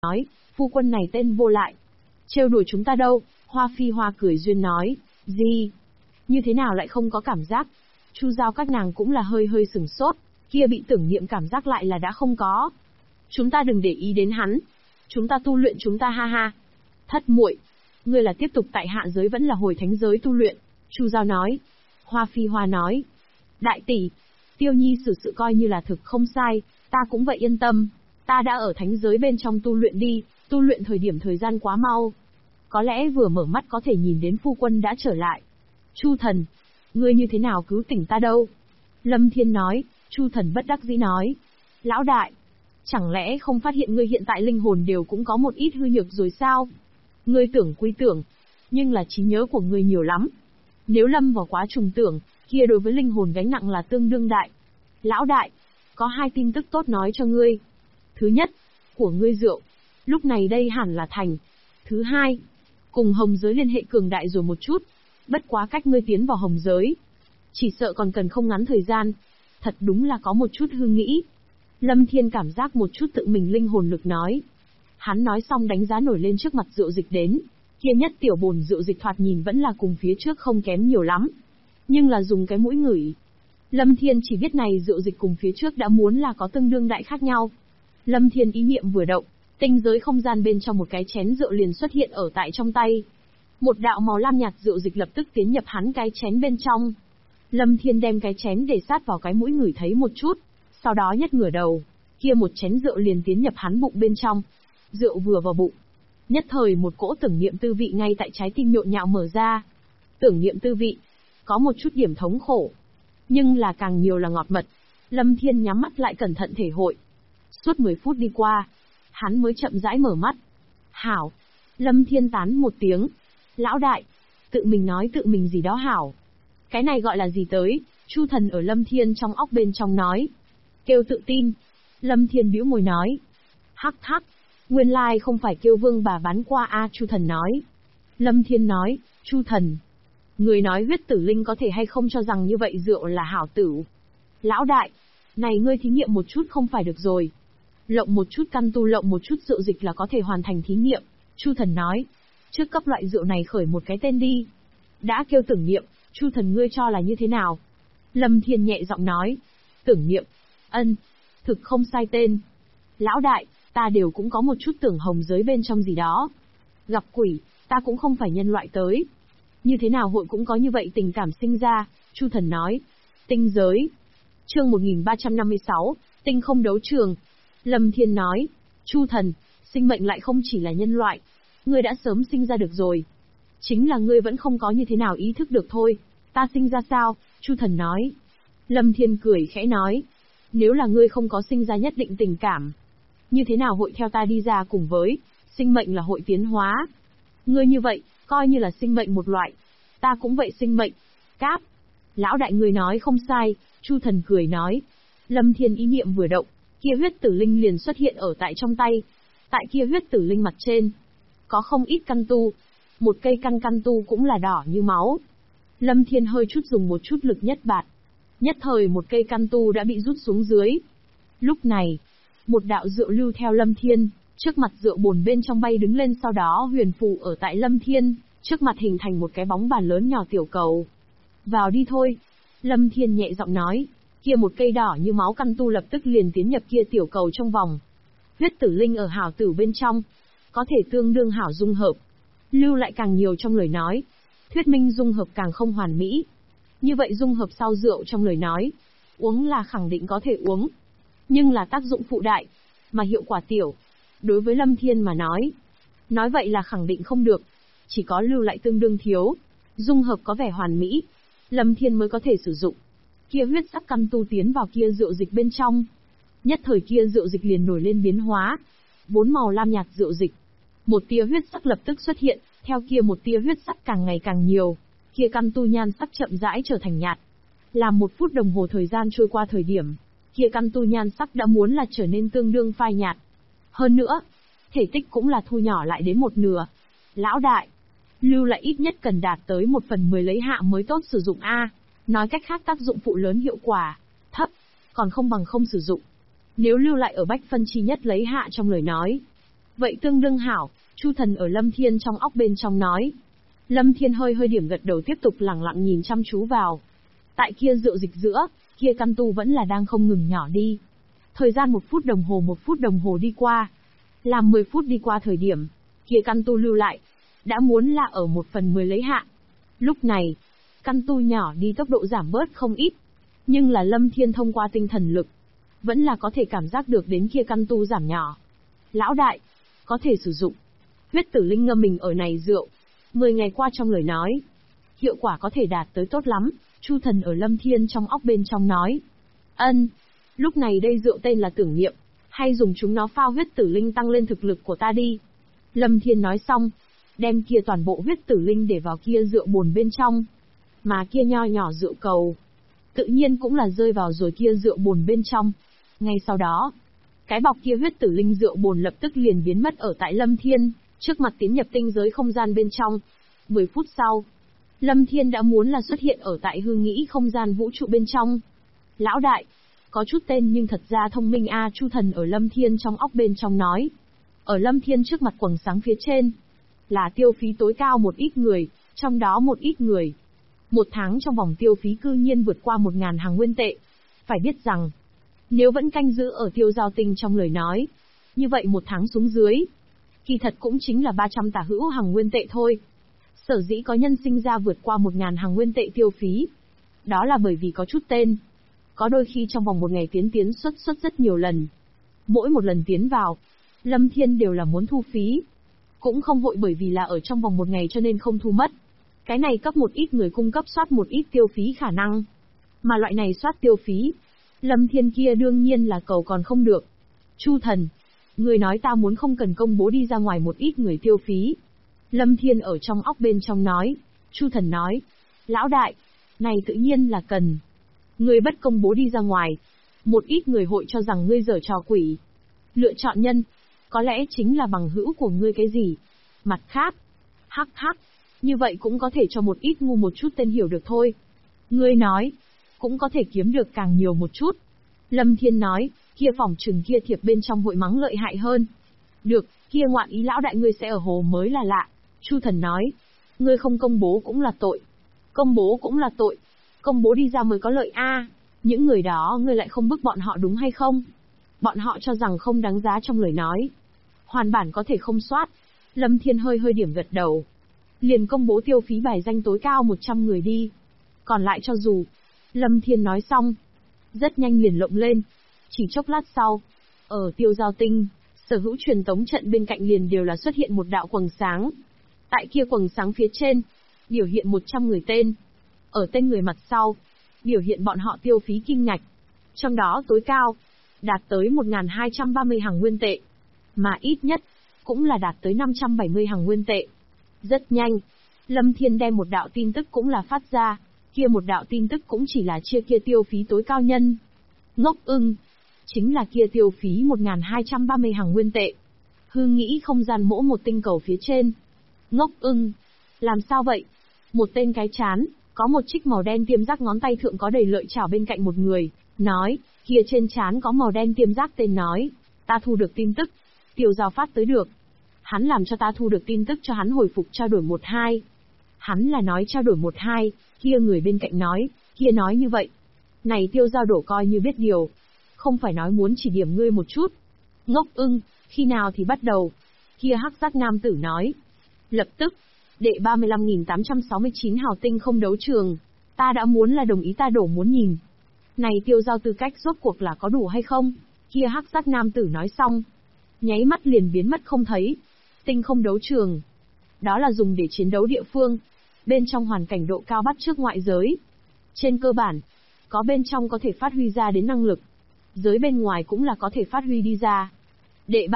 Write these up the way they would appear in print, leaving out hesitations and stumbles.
nói, phu quân này tên vô lại. Trêu đùa chúng ta đâu? Hoa Phi Hoa cười duyên nói, gì? Như thế nào lại không có cảm giác? Chu Giao các nàng cũng là hơi hơi sửng sốt, kia bị tưởng niệm cảm giác lại là đã không có. Chúng ta đừng để ý đến hắn. Chúng ta tu luyện chúng ta ha ha. Thất muội, ngươi là tiếp tục tại hạ giới vẫn là hồi thánh giới tu luyện? Chu Giao nói. Hoa Phi Hoa nói, đại tỷ, Tiêu Nhi xử sự coi như là thực không sai, ta cũng vậy yên tâm. Ta đã ở thánh giới bên trong tu luyện đi, tu luyện thời gian quá mau. Có lẽ vừa mở mắt có thể nhìn đến phu quân đã trở lại. Chu thần, ngươi như thế nào cứu tỉnh ta đâu? Lâm Thiên nói. Chu thần bất đắc dĩ nói, lão đại, chẳng lẽ không phát hiện ngươi hiện tại linh hồn đều cũng có một ít hư nhược rồi sao? Ngươi tưởng quy tưởng, nhưng là trí nhớ của ngươi nhiều lắm. Nếu lâm vào quá trùng tưởng, kia đối với linh hồn gánh nặng là tương đương đại. Lão đại, có 2 tin tức tốt nói cho ngươi. Thứ nhất, của ngươi rượu, lúc này đây hẳn là thành. Thứ hai, cùng hồng giới liên hệ cường đại rồi một chút. Bất quá cách ngươi tiến vào hồng giới, chỉ sợ còn cần không ngắn thời gian. Thật đúng là có một chút hư nghĩ. Lâm Thiên cảm giác một chút tự mình linh hồn lực nói. Hắn nói xong đánh giá nổi lên trước mặt rượu dịch đến. Kia nhất tiểu bồn rượu dịch thoạt nhìn vẫn là cùng phía trước không kém nhiều lắm. Nhưng là dùng cái mũi ngửi. Lâm Thiên chỉ biết này rượu dịch cùng phía trước đã muốn là có tương đương đại khác nhau. Lâm Thiên ý niệm vừa động, tinh giới không gian bên trong một cái chén rượu liền xuất hiện ở tại trong tay. Một đạo màu lam nhạt rượu dịch lập tức tiến nhập hắn cái chén bên trong. Lâm Thiên đem cái chén để sát vào cái mũi ngửi thấy một chút, sau đó nhất ngửa đầu, kia một chén rượu liền tiến nhập hắn bụng bên trong. Rượu vừa vào bụng, nhất thời một cỗ tưởng niệm tư vị ngay tại trái tim nhộn nhạo mở ra. Tưởng niệm tư vị, có một chút điểm thống khổ, nhưng là càng nhiều là ngọt mật. Lâm Thiên nhắm mắt lại cẩn thận thể hội. Suốt 10 phút đi qua, hắn mới chậm rãi mở mắt. Hảo. Lâm Thiên tán một tiếng. Lão đại, tự mình nói tự mình gì đó hảo. Cái này gọi là gì tới? Chu thần ở Lâm Thiên trong óc bên trong nói. Kêu tự tin. Lâm Thiên bĩu môi nói. Hắc hắc, nguyên lai không phải kêu vương bà bán qua a. Chu thần nói. Lâm Thiên nói, Chu thần, người nói huyết tử linh có thể hay không cho rằng như vậy rượu là hảo tử? Lão đại, này ngươi thí nghiệm một chút không phải được rồi. Lộng một chút căn tu lộng một chút rượu dịch là có thể hoàn thành thí nghiệm. Chu thần nói, trước cấp loại rượu này khởi một cái tên đi. Đã kêu tưởng niệm, Chu thần ngươi cho là như thế nào? Lâm Thiên nhẹ giọng nói, tưởng niệm, thực không sai tên. Lão đại, ta đều cũng có một chút tưởng hồng giới bên trong gì đó. Gặp quỷ, ta cũng không phải nhân loại tới. Như thế nào hội cũng có như vậy tình cảm sinh ra? Chu thần nói, tinh giới. Chương 1356, tinh không đấu trường. Lâm Thiên nói, Chu thần, sinh mệnh lại không chỉ là nhân loại. Ngươi đã sớm sinh ra được rồi. Chính là ngươi vẫn không có như thế nào ý thức được thôi. Ta sinh ra sao? Chu thần nói. Lâm Thiên cười khẽ nói, nếu là ngươi không có sinh ra nhất định tình cảm, như thế nào hội theo ta đi ra cùng với, sinh mệnh là hội tiến hóa. Ngươi như vậy, coi như là sinh mệnh một loại. Ta cũng vậy sinh mệnh. Cáp. Lão đại người nói không sai, Chu thần cười nói. Lâm Thiên ý niệm vừa động, kia huyết tử linh liền xuất hiện ở tại trong tay. Tại kia huyết tử linh mặt trên, có không ít căn tu. Một cây căn tu cũng là đỏ như máu. Lâm Thiên hơi chút dùng một chút lực nhất bạt. Nhất thời một cây căn tu đã bị rút xuống dưới. Lúc này, một đạo rượu lưu theo Lâm Thiên, trước mặt rượu bồn bên trong bay đứng lên, sau đó huyền phù ở tại Lâm Thiên, trước mặt hình thành một cái bóng bàn lớn nhỏ tiểu cầu. Vào đi thôi. Lâm Thiên nhẹ giọng nói, kia một cây đỏ như máu căn tu lập tức liền tiến nhập kia tiểu cầu trong vòng. Huyết tử linh ở hảo tử bên trong, có thể tương đương hảo dung hợp. Lưu lại càng nhiều trong lời nói, thuyết minh dung hợp càng không hoàn mỹ. Như vậy dung hợp sau rượu trong lời nói, uống là khẳng định có thể uống, nhưng là tác dụng phụ đại, mà hiệu quả tiểu. Đối với Lâm Thiên mà nói vậy là khẳng định không được, chỉ có lưu lại tương đương thiếu, dung hợp có vẻ hoàn mỹ, Lâm Thiên mới có thể sử dụng. Kia huyết sắc căn tu tiến vào kia rượu dịch bên trong. Nhất thời kia rượu dịch liền nổi lên biến hóa. 4 màu lam nhạt rượu dịch. Một tia huyết sắc lập tức xuất hiện, theo kia một tia huyết sắc càng ngày càng nhiều. Kia căn tu nhan sắc chậm rãi trở thành nhạt. Làm 1 phút đồng hồ thời gian trôi qua thời điểm, kia căn tu nhan sắc đã muốn là trở nên tương đương phai nhạt. Hơn nữa, thể tích cũng là thu nhỏ lại đến 1/2. Lão đại, lưu lại ít nhất cần đạt tới 1/10 lấy hạ mới tốt sử dụng a. Nói cách khác tác dụng phụ lớn hiệu quả thấp, còn không bằng không sử dụng. Nếu lưu lại ở bách phân chi nhất lấy hạ trong lời nói, Vậy tương đương hảo, Chu Thần ở Lâm Thiên trong óc bên trong nói. Lâm Thiên hơi hơi điểm gật đầu tiếp tục lặng lặng nhìn chăm chú vào. Tại kia rượu dịch giữa, kia căn tu vẫn là đang không ngừng nhỏ đi. Thời gian 1 phút đồng hồ đi qua. Làm 10 phút đi qua thời điểm, kia căn tu lưu lại, đã muốn là ở 1/10 lấy hạ. Lúc này, căn tu nhỏ đi tốc độ giảm bớt không ít. Nhưng là Lâm Thiên thông qua tinh thần lực, vẫn là có thể cảm giác được đến kia căn tu giảm nhỏ. Lão đại, có thể sử dụng huyết tử linh ngâm mình ở này rượu. 10 ngày qua trong lời nói, hiệu quả có thể đạt tới tốt lắm, Chu Thần ở Lâm Thiên trong óc bên trong nói. Ân, lúc này đây rượu tên là tưởng niệm, hay dùng chúng nó phao huyết tử linh tăng lên thực lực của ta đi. Lâm Thiên nói xong, đem kia toàn bộ huyết tử linh để vào kia rượu bồn bên trong. Mà kia nho nhỏ rượu cầu, tự nhiên cũng là rơi vào rồi kia rượu bồn bên trong. Ngay sau đó, cái bọc kia huyết tử linh rượu bồn lập tức liền biến mất ở tại Lâm Thiên, trước mặt tiến nhập tinh giới không gian bên trong. 10 phút sau, Lâm Thiên đã muốn là xuất hiện ở tại hư nghĩ không gian vũ trụ bên trong. Lão đại, có chút tên nhưng thật ra thông minh a, Chu Thần ở Lâm Thiên trong óc bên trong nói. Ở Lâm Thiên trước mặt quầng sáng phía trên, là tiêu phí tối cao một ít người, trong đó một ít người. 1 tháng trong vòng tiêu phí cư nhiên vượt qua 1000 hàng nguyên tệ. Phải biết rằng, nếu vẫn canh giữ ở tiêu giao tinh trong lời nói, như vậy 1 tháng xuống dưới, kỳ thật cũng chính là 300 tả hữu hàng nguyên tệ thôi. Sở dĩ có nhân sinh ra vượt qua 1000 hàng nguyên tệ tiêu phí, đó là bởi vì có chút tên. Có đôi khi trong vòng 1 ngày tiến xuất rất nhiều lần. Mỗi một lần tiến vào, Lâm Thiên đều là muốn thu phí. Cũng không vội bởi vì là ở trong vòng 1 ngày cho nên không thu mất. Cái này cấp một ít người cung cấp soát một ít tiêu phí khả năng. Mà loại này soát tiêu phí, Lâm Thiên kia đương nhiên là cầu còn không được. Chu Thần, người nói ta muốn không cần công bố đi ra ngoài một ít người tiêu phí. Lâm Thiên ở trong óc bên trong nói. Chu Thần nói, lão đại, này tự nhiên là cần. Ngươi bất công bố đi ra ngoài, một ít người hội cho rằng ngươi giở trò quỷ. Lựa chọn nhân, có lẽ chính là bằng hữu của ngươi cái gì. Mặt khác, hắc hắc, như vậy cũng có thể cho một ít ngu một chút tên hiểu được thôi. Ngươi nói, cũng có thể kiếm được càng nhiều một chút. Lâm Thiên nói, kia phòng trừng kia thiệp bên trong hội mắng lợi hại hơn. Được, kia ngoạn ý lão đại ngươi sẽ ở hồ mới là lạ. Chu Thần nói, ngươi không công bố cũng là tội. Công bố cũng là tội. Công bố đi ra mới có lợi a. Những người đó ngươi lại không bức bọn họ đúng hay không? Bọn họ cho rằng không đáng giá trong lời nói. Hoàn bản có thể không soát. Lâm Thiên hơi hơi điểm gật đầu. Liền công bố tiêu phí bài danh tối cao 100 người đi. Còn lại cho dù. Lâm Thiên nói xong. Rất nhanh liền lộng lên. Chỉ chốc lát sau. Ở tiêu giao tinh, sở hữu truyền tống trận bên cạnh liền đều là xuất hiện một đạo quầng sáng. Tại kia quầng sáng phía trên, biểu hiện 100 người tên. Ở tên người mặt sau, biểu hiện bọn họ tiêu phí kim ngạch. Trong đó tối cao, đạt tới 1230 hàng nguyên tệ. Mà ít nhất, cũng là đạt tới 570 hàng nguyên tệ. Rất nhanh, Lâm Thiên đem một đạo tin tức cũng là phát ra, kia một đạo tin tức cũng chỉ là chia kia tiêu phí tối cao nhân. Ngốc ưng, chính là kia tiêu phí 1230 hàng nguyên tệ. Hư nghĩ không gian mỗ một tinh cầu phía trên. Ngốc ưng, làm sao vậy? Một tên cái chán, có một trích màu đen tiêm giác ngón tay thượng có đầy lợi chảo bên cạnh một người, nói, kia trên trán có màu đen tiêm giác tên nói, ta thu được tin tức, tiêu giao phát tới được. Hắn làm cho ta thu được tin tức cho hắn hồi phục trao đổi 1-2. Hắn là nói trao đổi 1-2, kia người bên cạnh nói, kia nói như vậy. Này tiêu giao đổ coi như biết điều. Không phải nói muốn chỉ điểm ngươi một chút. Ngốc ưng, khi nào thì bắt đầu. Kia hắc giác nam tử nói. Lập tức, đệ 35.869 hào tinh không đấu trường. Ta đã muốn là đồng ý ta đổ muốn nhìn. Này tiêu giao tư cách rốt cuộc là có đủ hay không? Kia hắc giác nam tử nói xong. Nháy mắt liền biến mất không thấy. Tinh không đấu trường. Đó là dùng để chiến đấu địa phương. Bên trong hoàn cảnh độ cao bắt trước ngoại giới. Trên cơ bản, có bên trong có thể phát huy ra đến năng lực. Giới bên ngoài cũng là có thể phát huy đi ra. Đệ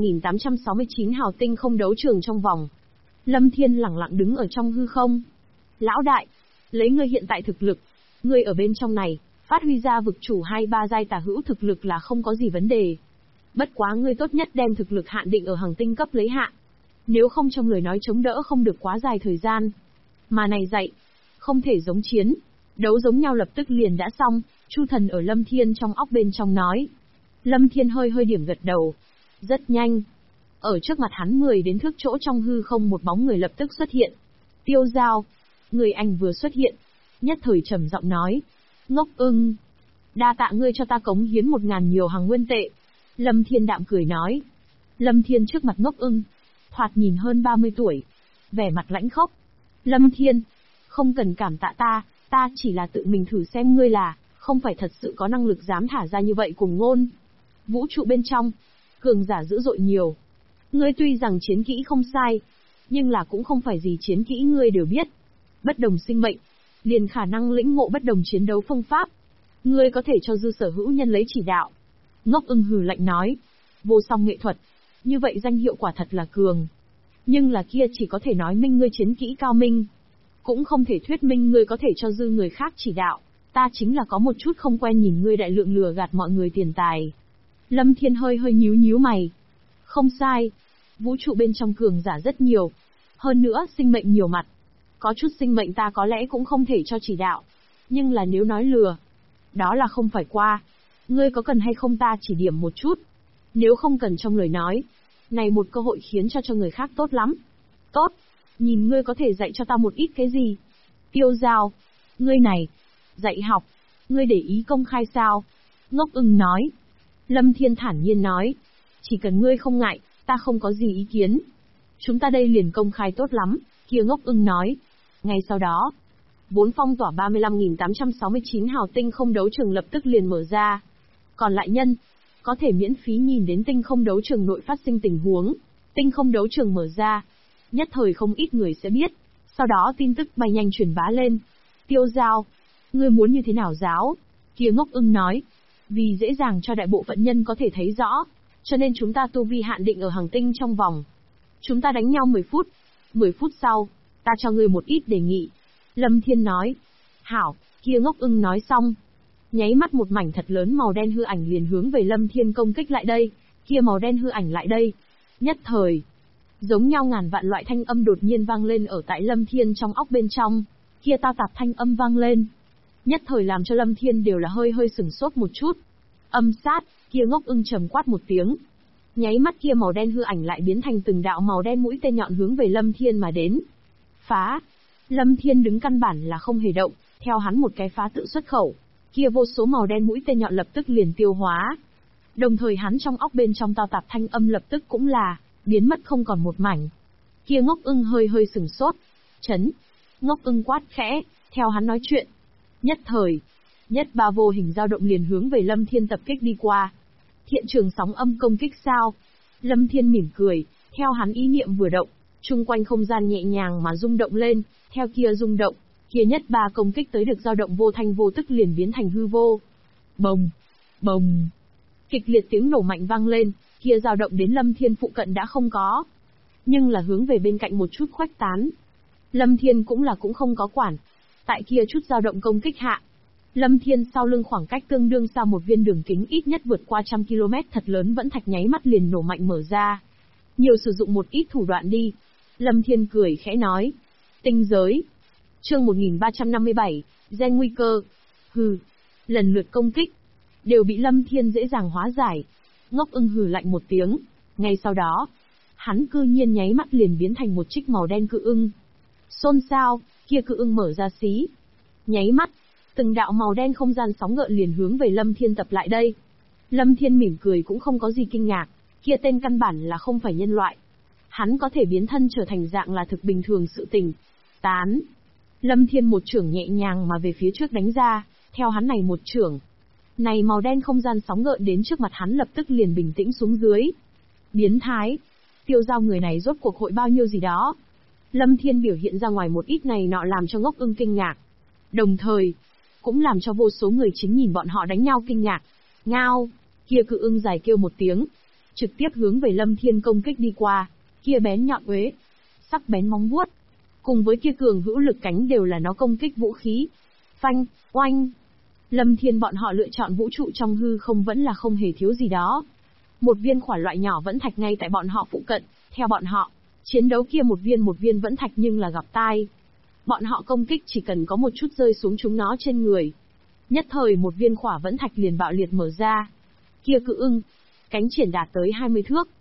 35.869 hào tinh không đấu trường trong vòng. Lâm Thiên lẳng lặng đứng ở trong hư không. Lão đại, lấy ngươi hiện tại thực lực, ngươi ở bên trong này, phát huy ra vực chủ 2-3 giai tả hữu thực lực là không có gì vấn đề. Bất quá ngươi tốt nhất đem thực lực hạn định ở hàng tinh cấp lấy hạ. Nếu không trong lời nói chống đỡ không được quá dài thời gian. Mà này dạy, không thể giống chiến, đấu giống nhau lập tức liền đã xong, Chu Thần ở Lâm Thiên trong óc bên trong nói. Lâm Thiên hơi hơi điểm gật đầu. Rất nhanh. Ở trước mặt hắn 10 đến thước chỗ trong hư không một bóng người lập tức xuất hiện. Tiêu Giao. Người anh vừa xuất hiện. Nhất thời trầm giọng nói. Ngốc Ưng. Đa tạ ngươi cho ta cống hiến 1000 nhiều hàng nguyên tệ. Lâm Thiên đạm cười nói. Lâm Thiên trước mặt Ngốc Ưng. Thoạt nhìn hơn 30 tuổi. Vẻ mặt lãnh khốc. Lâm Thiên. Không cần cảm tạ ta chỉ là tự mình thử xem ngươi là, không phải thật sự có năng lực dám thả ra như vậy cùng ngôn. Vũ trụ bên trong. Cường giả dữ dội nhiều. Ngươi tuy rằng chiến kỹ không sai, nhưng là cũng không phải gì chiến kỹ ngươi đều biết. Bất đồng sinh mệnh, liền khả năng lĩnh ngộ bất đồng chiến đấu phương pháp. Ngươi có thể cho dư sở hữu nhân lấy chỉ đạo. Ngốc Ưng hừ lạnh nói. Vô song nghệ thuật. Như vậy danh hiệu quả thật là cường. Nhưng là kia chỉ có thể nói minh ngươi chiến kỹ cao minh. Cũng không thể thuyết minh ngươi có thể cho dư người khác chỉ đạo. Ta chính là có một chút không quen nhìn ngươi đại lượng lừa gạt mọi người tiền tài. Lâm Thiên hơi nhíu mày. Không sai. Vũ trụ bên trong cường giả rất nhiều. Hơn nữa sinh mệnh nhiều mặt. Có chút sinh mệnh ta có lẽ cũng không thể cho chỉ đạo. Nhưng là nếu nói lừa, đó là không phải qua. Ngươi có cần hay không ta chỉ điểm một chút. Nếu không cần trong lời nói, này một cơ hội khiến cho người khác tốt lắm. Tốt. Nhìn ngươi có thể dạy cho ta một ít cái gì. Tiêu Giao. Ngươi này. Dạy học. Ngươi để ý công khai sao? Ngốc Ưng nói. Lâm Thiên thản nhiên nói. Chỉ cần ngươi không ngại, ta không có gì ý kiến. Chúng ta đây liền công khai tốt lắm, kia Ngốc Ưng nói. Ngay sau đó, vốn phong tỏa 35.869 hào tinh không đấu trường lập tức liền mở ra. Còn lại nhân, có thể miễn phí nhìn đến tinh không đấu trường nội phát sinh tình huống. Tinh không đấu trường mở ra, nhất thời không ít người sẽ biết. Sau đó tin tức bay nhanh truyền bá lên. Tiêu Giao, ngươi muốn như thế nào giáo? Kia Ngốc Ưng nói. Vì dễ dàng cho đại bộ phận nhân có thể thấy rõ, cho nên chúng ta tu vi hạn định ở hàng tinh trong vòng. Chúng ta đánh nhau 10 phút. 10 phút sau, ta cho ngươi một ít đề nghị. Lâm Thiên nói. Hảo, kia Ngốc Ưng nói xong. Nháy mắt một mảnh thật lớn màu đen hư ảnh liền hướng về Lâm Thiên công kích lại đây. Kia màu đen hư ảnh lại đây. Nhất thời, giống nhau ngàn vạn loại thanh âm đột nhiên vang lên ở tại Lâm Thiên trong óc bên trong. Kia tao tạp thanh âm vang lên. Nhất thời làm cho Lâm Thiên đều là hơi sửng sốt một chút. Âm sát, kia Ngốc Ưng trầm quát một tiếng. Nháy mắt kia màu đen hư ảnh lại biến thành từng đạo màu đen mũi tên nhọn hướng về Lâm Thiên mà đến. Phá! Lâm Thiên đứng căn bản là không hề động, theo hắn một cái phá tự xuất khẩu. Kia vô số màu đen mũi tên nhọn lập tức liền tiêu hóa. Đồng thời hắn trong óc bên trong tao tạp thanh âm lập tức cũng là biến mất không còn một mảnh. Kia Ngốc Ưng hơi sửng sốt. Chấn! Ngốc Ưng quát khẽ, theo hắn nói chuyện. Nhất thời, nhất ba vô hình dao động liền hướng về Lâm Thiên tập kích đi qua. Thiện trường sóng âm công kích sao? Lâm Thiên mỉm cười, theo hắn ý niệm vừa động, chung quanh không gian nhẹ nhàng mà rung động lên, theo kia rung động, kia nhất ba công kích tới được dao động vô thanh vô tức liền biến thành hư vô. Bồng, bồng. Kịch liệt tiếng nổ mạnh vang lên, kia dao động đến Lâm Thiên phụ cận đã không có, nhưng là hướng về bên cạnh một chút khuếch tán. Lâm Thiên cũng không có quản. Tại kia chút dao động công kích hạ, Lâm Thiên sau lưng khoảng cách tương đương xa một viên đường kính ít nhất vượt qua 100 km thật lớn vẫn thạch nháy mắt liền nổ mạnh mở ra. Nhiều sử dụng một ít thủ đoạn đi. Lâm Thiên cười khẽ nói. Tinh giới. Chương 1357, gen nguy cơ. Hừ. Lần lượt công kích, đều bị Lâm Thiên dễ dàng hóa giải. Ngốc Ưng hừ lạnh một tiếng. Ngay sau đó, hắn cư nhiên nháy mắt liền biến thành một trích màu đen cự ưng. Xôn xao, kia cự ưng mở ra xí. Nháy mắt, từng đạo màu đen không gian sóng gợn liền hướng về Lâm Thiên tập lại đây. Lâm Thiên mỉm cười cũng không có gì kinh ngạc, kia tên căn bản là không phải nhân loại. Hắn có thể biến thân trở thành dạng là thực bình thường sự tình. Tán. Lâm Thiên một chưởng nhẹ nhàng mà về phía trước đánh ra, theo hắn này một chưởng. Này màu đen không gian sóng gợn đến trước mặt hắn lập tức liền bình tĩnh xuống dưới. Biến thái. Tiêu Giao người này rốt cuộc hội bao nhiêu gì đó. Lâm Thiên biểu hiện ra ngoài một ít này nọ làm cho Ngốc Ưng kinh ngạc. Đồng thời, cũng làm cho vô số người chính nhìn bọn họ đánh nhau kinh ngạc. Ngao, kia cự ưng dài kêu một tiếng, trực tiếp hướng về Lâm Thiên công kích đi qua, kia bén nhọn uế, sắc bén móng vuốt, cùng với kia cường hữu lực cánh đều là nó công kích vũ khí. Phanh, oanh. Lâm Thiên bọn họ lựa chọn vũ trụ trong hư không vẫn là không hề thiếu gì đó. Một viên khỏa loại nhỏ vẫn thạch ngay tại bọn họ phụ cận, theo bọn họ, chiến đấu kia một viên vẫn thạch nhưng là gặp tai. Bọn họ công kích chỉ cần có một chút rơi xuống chúng nó trên người. Nhất thời một viên khỏa vẫn thạch liền bạo liệt mở ra. Kia cự ưng, cánh triển đạt tới 20 thước.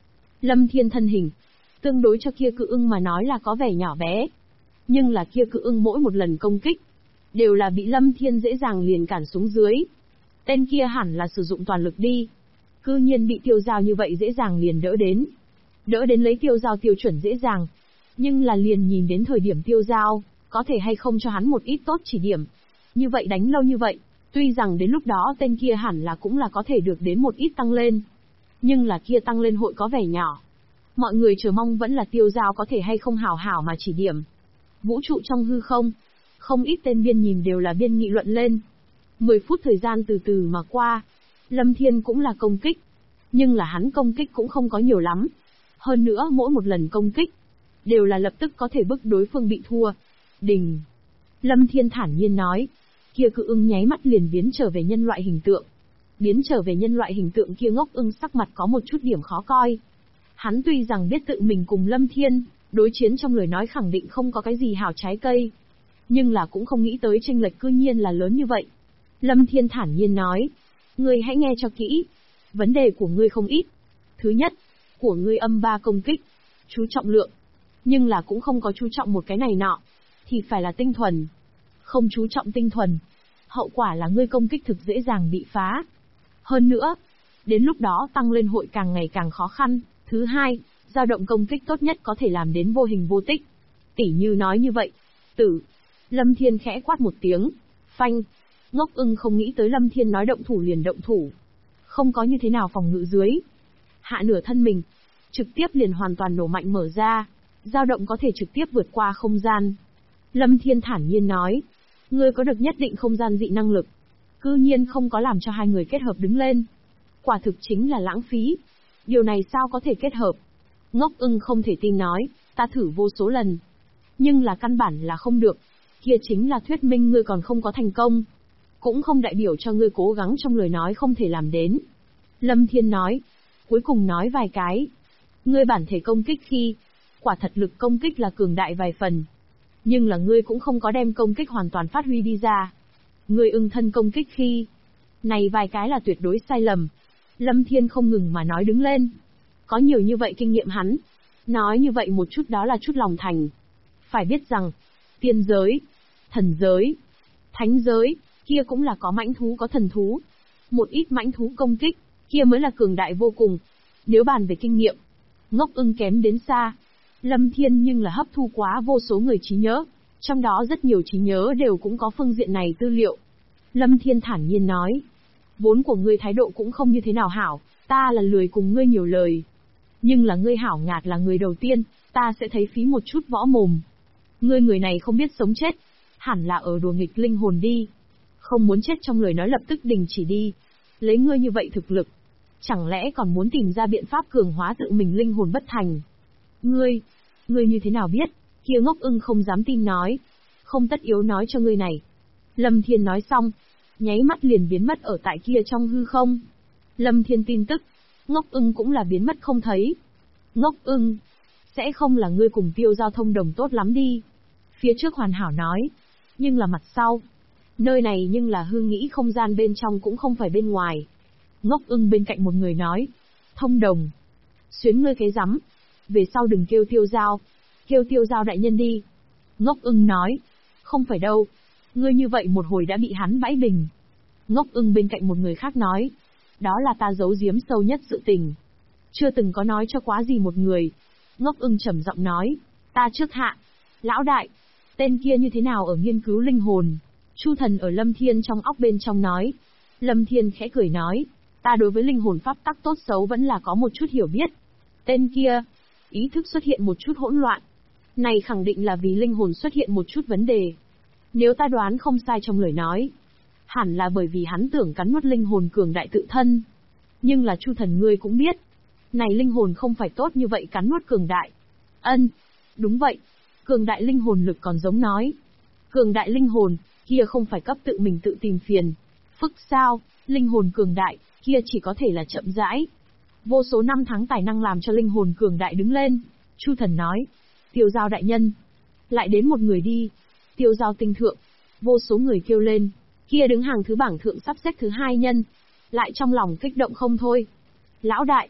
Lâm Thiên thân hình, tương đối cho kia cự ưng mà nói là có vẻ nhỏ bé. Nhưng là kia cự ưng mỗi một lần công kích, đều là bị Lâm Thiên dễ dàng liền cản xuống dưới. Tên kia hẳn là sử dụng toàn lực đi. Cư nhiên bị tiêu giao như vậy dễ dàng liền đỡ đến. Đỡ đến lấy tiêu giao tiêu chuẩn dễ dàng. Nhưng là liền nhìn đến thời điểm tiêu giao, có thể hay không cho hắn một ít tốt chỉ điểm. Như vậy đánh lâu như vậy, tuy rằng đến lúc đó tên kia hẳn là cũng là có thể được đến một ít tăng lên. Nhưng là kia tăng lên hội có vẻ nhỏ. Mọi người chờ mong vẫn là tiêu giao có thể hay không hảo hảo mà chỉ điểm. Vũ trụ trong hư không, không ít tên biên nhìn đều là biên nghị luận lên. 10 phút thời gian từ từ mà qua, Lâm Thiên cũng là công kích. Nhưng là hắn công kích cũng không có nhiều lắm. Hơn nữa mỗi một lần công kích, đều là lập tức có thể bức đối phương bị thua. Đình. Lâm Thiên thản nhiên nói. Kia cự ưng nháy mắt liền biến trở về nhân loại hình tượng. Biến trở về nhân loại hình tượng kia ngốc ưng sắc mặt có một chút điểm khó coi. Hắn tuy rằng biết tự mình cùng Lâm Thiên, đối chiến trong lời nói khẳng định không có cái gì hảo trái cây. Nhưng là cũng không nghĩ tới chênh lệch cư nhiên là lớn như vậy. Lâm Thiên thản nhiên nói. Ngươi hãy nghe cho kỹ. Vấn đề của ngươi không ít. Thứ nhất, của ngươi âm 3 công kích. Chú trọng lượng. Nhưng là cũng không có chú trọng một cái này nọ. Thì phải là tinh thuần. Không chú trọng tinh thuần. Hậu quả là ngươi công kích thực dễ dàng bị phá. Hơn nữa, đến lúc đó tăng lên hội càng ngày càng khó khăn. Thứ hai, dao động công kích tốt nhất có thể làm đến vô hình vô tích. Tỉ như nói như vậy. Tử. Lâm Thiên khẽ quát một tiếng. Phanh. Ngốc ưng không nghĩ tới Lâm Thiên nói động thủ liền động thủ. Không có như thế nào phòng ngự dưới. Hạ nửa thân mình. Trực tiếp liền hoàn toàn nổ mạnh mở ra. Dao động có thể trực tiếp vượt qua không gian. Lâm Thiên thản nhiên nói. Ngươi có được nhất định không gian dị năng lực. Cư nhiên không có làm cho hai người kết hợp đứng lên. Quả thực chính là lãng phí. Điều này sao có thể kết hợp? Ngốc ưng không thể tin nói. Ta thử vô số lần. Nhưng là căn bản là không được. Kia chính là thuyết minh ngươi còn không có thành công. Cũng không đại biểu cho ngươi cố gắng trong lời nói không thể làm đến. Lâm Thiên nói. Cuối cùng nói vài cái. Ngươi bản thể công kích khi, quả thật lực công kích là cường đại vài phần. Nhưng là ngươi cũng không có đem công kích hoàn toàn phát huy đi ra. Ngươi ưng thân công kích khi, này vài cái là tuyệt đối sai lầm. Lâm Thiên không ngừng mà nói đứng lên. Có nhiều như vậy kinh nghiệm hắn. Nói như vậy một chút đó là chút lòng thành. Phải biết rằng, tiên giới, thần giới, thánh giới, kia cũng là có mãnh thú có thần thú. Một ít mãnh thú công kích, kia mới là cường đại vô cùng. Nếu bàn về kinh nghiệm, ngốc ưng kém đến xa. Lâm Thiên nhưng là hấp thu quá vô số người trí nhớ. Trong đó rất nhiều trí nhớ đều cũng có phương diện này tư liệu. Lâm Thiên thản nhiên nói. Vốn của ngươi thái độ cũng không như thế nào hảo, ta là lười cùng ngươi nhiều lời. Nhưng là ngươi hảo ngạt là người đầu tiên, ta sẽ thấy phí một chút võ mồm. Ngươi người này không biết sống chết, hẳn là ở đùa nghịch linh hồn đi. Không muốn chết trong lời nói lập tức đình chỉ đi. Lấy ngươi như vậy thực lực, chẳng lẽ còn muốn tìm ra biện pháp cường hóa tự mình linh hồn bất thành. Ngươi như thế nào biết? Kia ngốc ưng không dám tin nói. Không tất yếu nói cho ngươi này. Lâm Thiên nói xong, nháy mắt liền biến mất ở tại kia trong hư không. Lâm Thiên tin tức, ngốc ưng cũng là biến mất không thấy. Ngốc ưng, sẽ không là ngươi cùng tiêu giao thông đồng tốt lắm đi. Phía trước hoàn hảo nói, nhưng là mặt sau. Nơi này nhưng là hư nghĩ không gian bên trong cũng không phải bên ngoài. Ngốc ưng bên cạnh một người nói, thông đồng. Xuyến ngươi cái rắm, về sau đừng kêu tiêu giao. Kêu tiêu giao đại nhân đi. Ngốc ưng nói, không phải đâu. Ngươi như vậy một hồi đã bị hắn bãi bình. Ngốc ưng bên cạnh một người khác nói, đó là ta giấu giếm sâu nhất sự tình. Chưa từng có nói cho quá gì một người. Ngốc ưng trầm giọng nói, ta trước hạ. Lão đại, tên kia như thế nào ở nghiên cứu linh hồn? Chu thần ở Lâm Thiên trong óc bên trong nói. Lâm Thiên khẽ cười nói, ta đối với linh hồn pháp tắc tốt xấu vẫn là có một chút hiểu biết. Tên kia, ý thức xuất hiện một chút hỗn loạn. Này khẳng định là vì linh hồn xuất hiện một chút vấn đề. Nếu ta đoán không sai trong lời nói, hẳn là bởi vì hắn tưởng cắn nuốt linh hồn cường đại tự thân. Nhưng là Chu thần ngươi cũng biết, này linh hồn không phải tốt như vậy cắn nuốt cường đại. Ân, đúng vậy, cường đại linh hồn lực còn giống nói. Cường đại linh hồn, kia không phải cấp tự mình tự tìm phiền. Phức sao, linh hồn cường đại, kia chỉ có thể là chậm rãi. Vô số năm tháng tài năng làm cho linh hồn cường đại đứng lên. Chu thần nói, tiêu giao đại nhân. Lại đến một người đi. Tiêu giao tinh thượng. Vô số người kêu lên. Kia đứng hàng thứ bảng thượng sắp xếp thứ 2 nhân. Lại trong lòng kích động không thôi. Lão đại.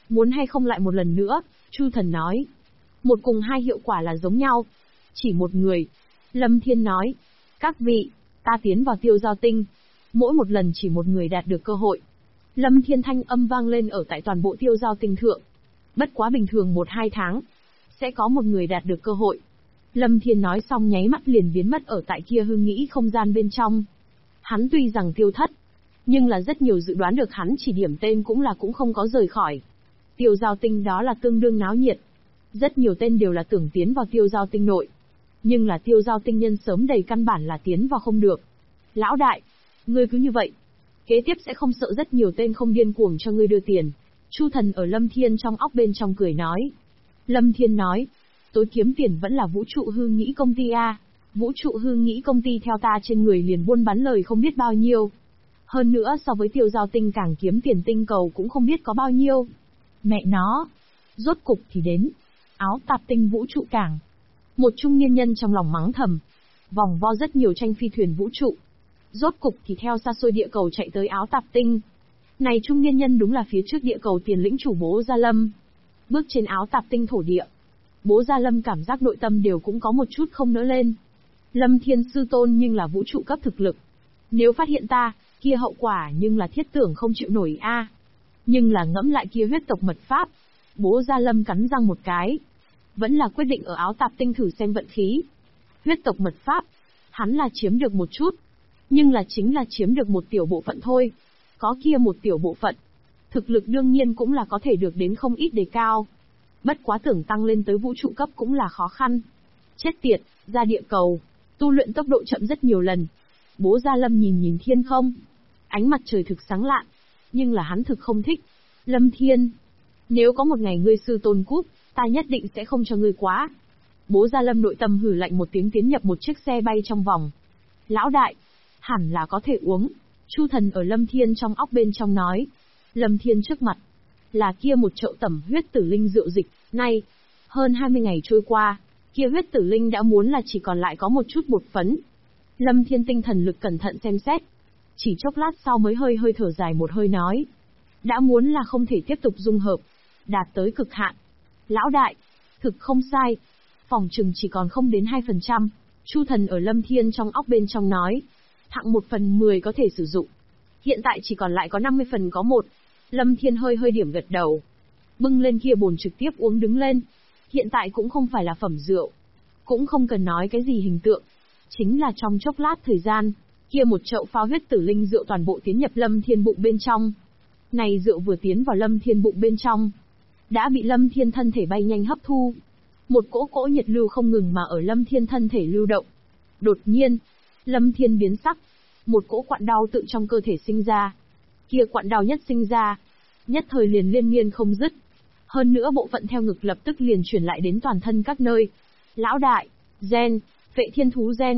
Muốn hay không lại một lần nữa? Chu Thần nói. Một cùng hai hiệu quả là giống nhau. Chỉ một người. Lâm Thiên nói. Các vị, ta tiến vào tiêu giao tinh. Mỗi một lần chỉ một người đạt được cơ hội. Lâm Thiên thanh âm vang lên ở tại toàn bộ tiêu giao tinh thượng. Bất quá bình thường 1-2 tháng, sẽ có một người đạt được cơ hội. Lâm Thiên nói xong nháy mắt liền biến mất ở tại kia hư nghĩ không gian bên trong. Hắn tuy rằng tiêu thất, nhưng là rất nhiều dự đoán được hắn chỉ điểm tên cũng không có rời khỏi. Tiêu giao tinh đó là tương đương náo nhiệt. Rất nhiều tên đều là tưởng tiến vào tiêu giao tinh nội. Nhưng là tiêu giao tinh nhân sớm đầy căn bản là tiến vào không được. Lão đại, ngươi cứ như vậy. Kế tiếp sẽ không sợ rất nhiều tên không điên cuồng cho ngươi đưa tiền. Chu Thần ở Lâm Thiên trong óc bên trong cười nói. Lâm Thiên nói. Tối kiếm tiền vẫn là vũ trụ hư nghĩ công ty A. Vũ trụ hư nghĩ công ty theo ta trên người liền buôn bán lời không biết bao nhiêu. Hơn nữa so với tiêu giao tinh càng kiếm tiền tinh cầu cũng không biết có bao nhiêu. Mẹ nó. Rốt cục thì đến. Áo tạp tinh vũ trụ cảng. Một trung niên nhân trong lòng mắng thầm. Vòng vo rất nhiều tranh phi thuyền vũ trụ. Rốt cục thì theo xa xôi địa cầu chạy tới áo tạp tinh. Này trung niên nhân đúng là phía trước địa cầu tiền lĩnh chủ Bố Gia Lâm. Bước trên áo tạp tinh thổ địa. Bố Gia Lâm cảm giác nội tâm đều cũng có một chút không nỡ lên. Lâm Thiên sư tôn nhưng là vũ trụ cấp thực lực. Nếu phát hiện ta, kia hậu quả nhưng là thiết tưởng không chịu nổi a. Nhưng là ngẫm lại kia huyết tộc mật pháp. Bố Gia Lâm cắn răng một cái. Vẫn là quyết định ở áo tạp tinh thử xem vận khí. Huyết tộc mật pháp. Hắn là chiếm được một chút. Nhưng là chính là chiếm được một tiểu bộ phận thôi. Có kia một tiểu bộ phận. Thực lực đương nhiên cũng là có thể được đến không ít đề cao. Bất quá tưởng tăng lên tới vũ trụ cấp cũng là khó khăn. Chết tiệt, ra địa cầu. Tu luyện tốc độ chậm rất nhiều lần. Bố Gia Lâm nhìn thiên không. Ánh mặt trời thực sáng lạn. Nhưng là hắn thực không thích. Lâm Thiên. Nếu có một ngày ngươi sư tôn cúp, ta nhất định sẽ không cho ngươi quá. Bố Gia Lâm nội tâm hử lạnh một tiếng tiến nhập một chiếc xe bay trong vòng. Lão đại. Hẳn là có thể uống. Chu Thần ở Lâm Thiên trong óc bên trong nói. Lâm Thiên trước mặt. Là kia một chậu tẩm huyết tử linh rượu dịch. Nay. Hơn 20 ngày trôi qua. Kia huyết tử linh đã muốn là chỉ còn lại có một chút bột phấn. Lâm Thiên tinh thần lực cẩn thận xem xét. Chỉ chốc lát sau mới hơi thở dài một hơi nói. Đã muốn là không thể tiếp tục dung hợp. Đạt tới cực hạn. Lão đại. Thực không sai. Phòng trừng chỉ còn không đến 2%. Chu Thần ở Lâm Thiên trong óc bên trong nói. Thặng 1/10 có thể sử dụng. Hiện tại chỉ còn lại có 50 phần có 1. Lâm Thiên hơi điểm gật đầu. Bưng lên kia bồn trực tiếp uống đứng lên. Hiện tại cũng không phải là phẩm rượu. Cũng không cần nói cái gì hình tượng. Chính là trong chốc lát thời gian, kia một chậu pha huyết tử linh rượu toàn bộ tiến nhập Lâm Thiên bụng bên trong. Này rượu vừa tiến vào Lâm Thiên bụng bên trong. Đã bị Lâm Thiên thân thể bay nhanh hấp thu. Một cỗ nhiệt lưu không ngừng mà ở Lâm Thiên thân thể lưu động. Đột nhiên, Lâm Thiên biến sắc. Một cỗ quặn đau tự trong cơ thể sinh ra. Kia quặn đau nhất sinh ra. Nhất thời liền liên miên không dứt. Hơn nữa bộ phận theo ngực lập tức liền chuyển lại đến toàn thân các nơi. Lão đại, gen, phệ thiên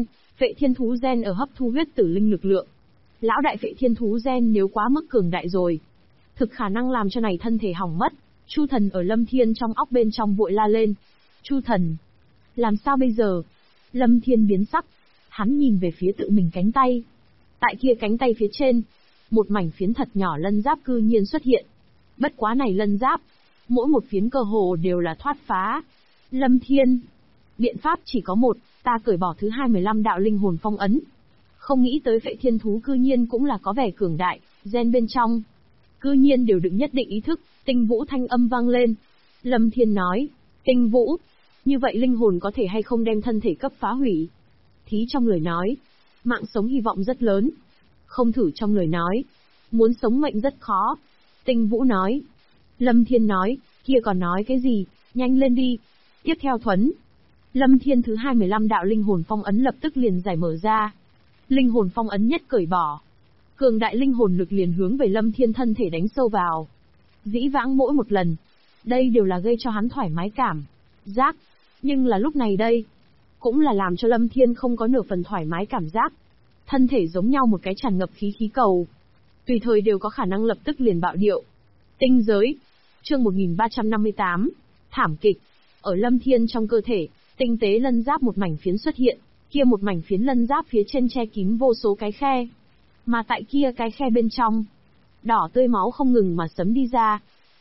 thú gen ở hấp thu huyết tử linh lực lượng. Lão đại phệ thiên thú gen nếu quá mức cường đại rồi. Thực khả năng làm cho này thân thể hỏng mất. Chu Thần ở Lâm Thiên trong óc bên trong vội la lên. Chu Thần, làm sao bây giờ? Lâm Thiên biến sắc. Hắn nhìn về phía tự mình cánh tay. Tại kia cánh tay phía trên, một mảnh phiến thật nhỏ lân giáp cư nhiên xuất hiện. Bất quá này lân giáp, mỗi một phiến cơ hồ đều là thoát phá. Lâm Thiên, biện pháp chỉ có một, ta cởi bỏ thứ 215 đạo linh hồn phong ấn. Không nghĩ tới phệ thiên thú cư nhiên cũng là có vẻ cường đại, gen bên trong. Cư nhiên đều đựng nhất định ý thức, Tinh Vũ thanh âm vang lên. Lâm Thiên nói, Tinh Vũ, như vậy linh hồn có thể hay không đem thân thể cấp phá hủy? Thí trong lời nói, mạng sống hy vọng rất lớn. Không thử trong lời nói, muốn sống mệnh rất khó. Tinh Vũ nói. Lâm Thiên nói, kia còn nói cái gì, nhanh lên đi. Tiếp theo thuấn. Lâm Thiên thứ 215 đạo linh hồn phong ấn lập tức liền giải mở ra. Linh hồn phong ấn nhất cởi bỏ. Cường đại linh hồn lực liền hướng về Lâm Thiên thân thể đánh sâu vào. Dĩ vãng mỗi một lần, đây đều là gây cho hắn thoải mái cảm giác. Nhưng là lúc này đây, cũng là làm cho Lâm Thiên không có nửa phần thoải mái cảm giác. Thân thể giống nhau một cái tràn ngập khí cầu. Tùy thời đều có khả năng lập tức liền bạo điệu. Tinh giới. Chương 1358. Thảm kịch. Ở Lâm Thiên trong cơ thể, tinh tế lân giáp một mảnh phiến xuất hiện. Kia một mảnh phiến lân giáp phía trên che kín vô số cái khe. Mà tại kia cái khe bên trong, đỏ tươi máu không ngừng mà sấm đi ra.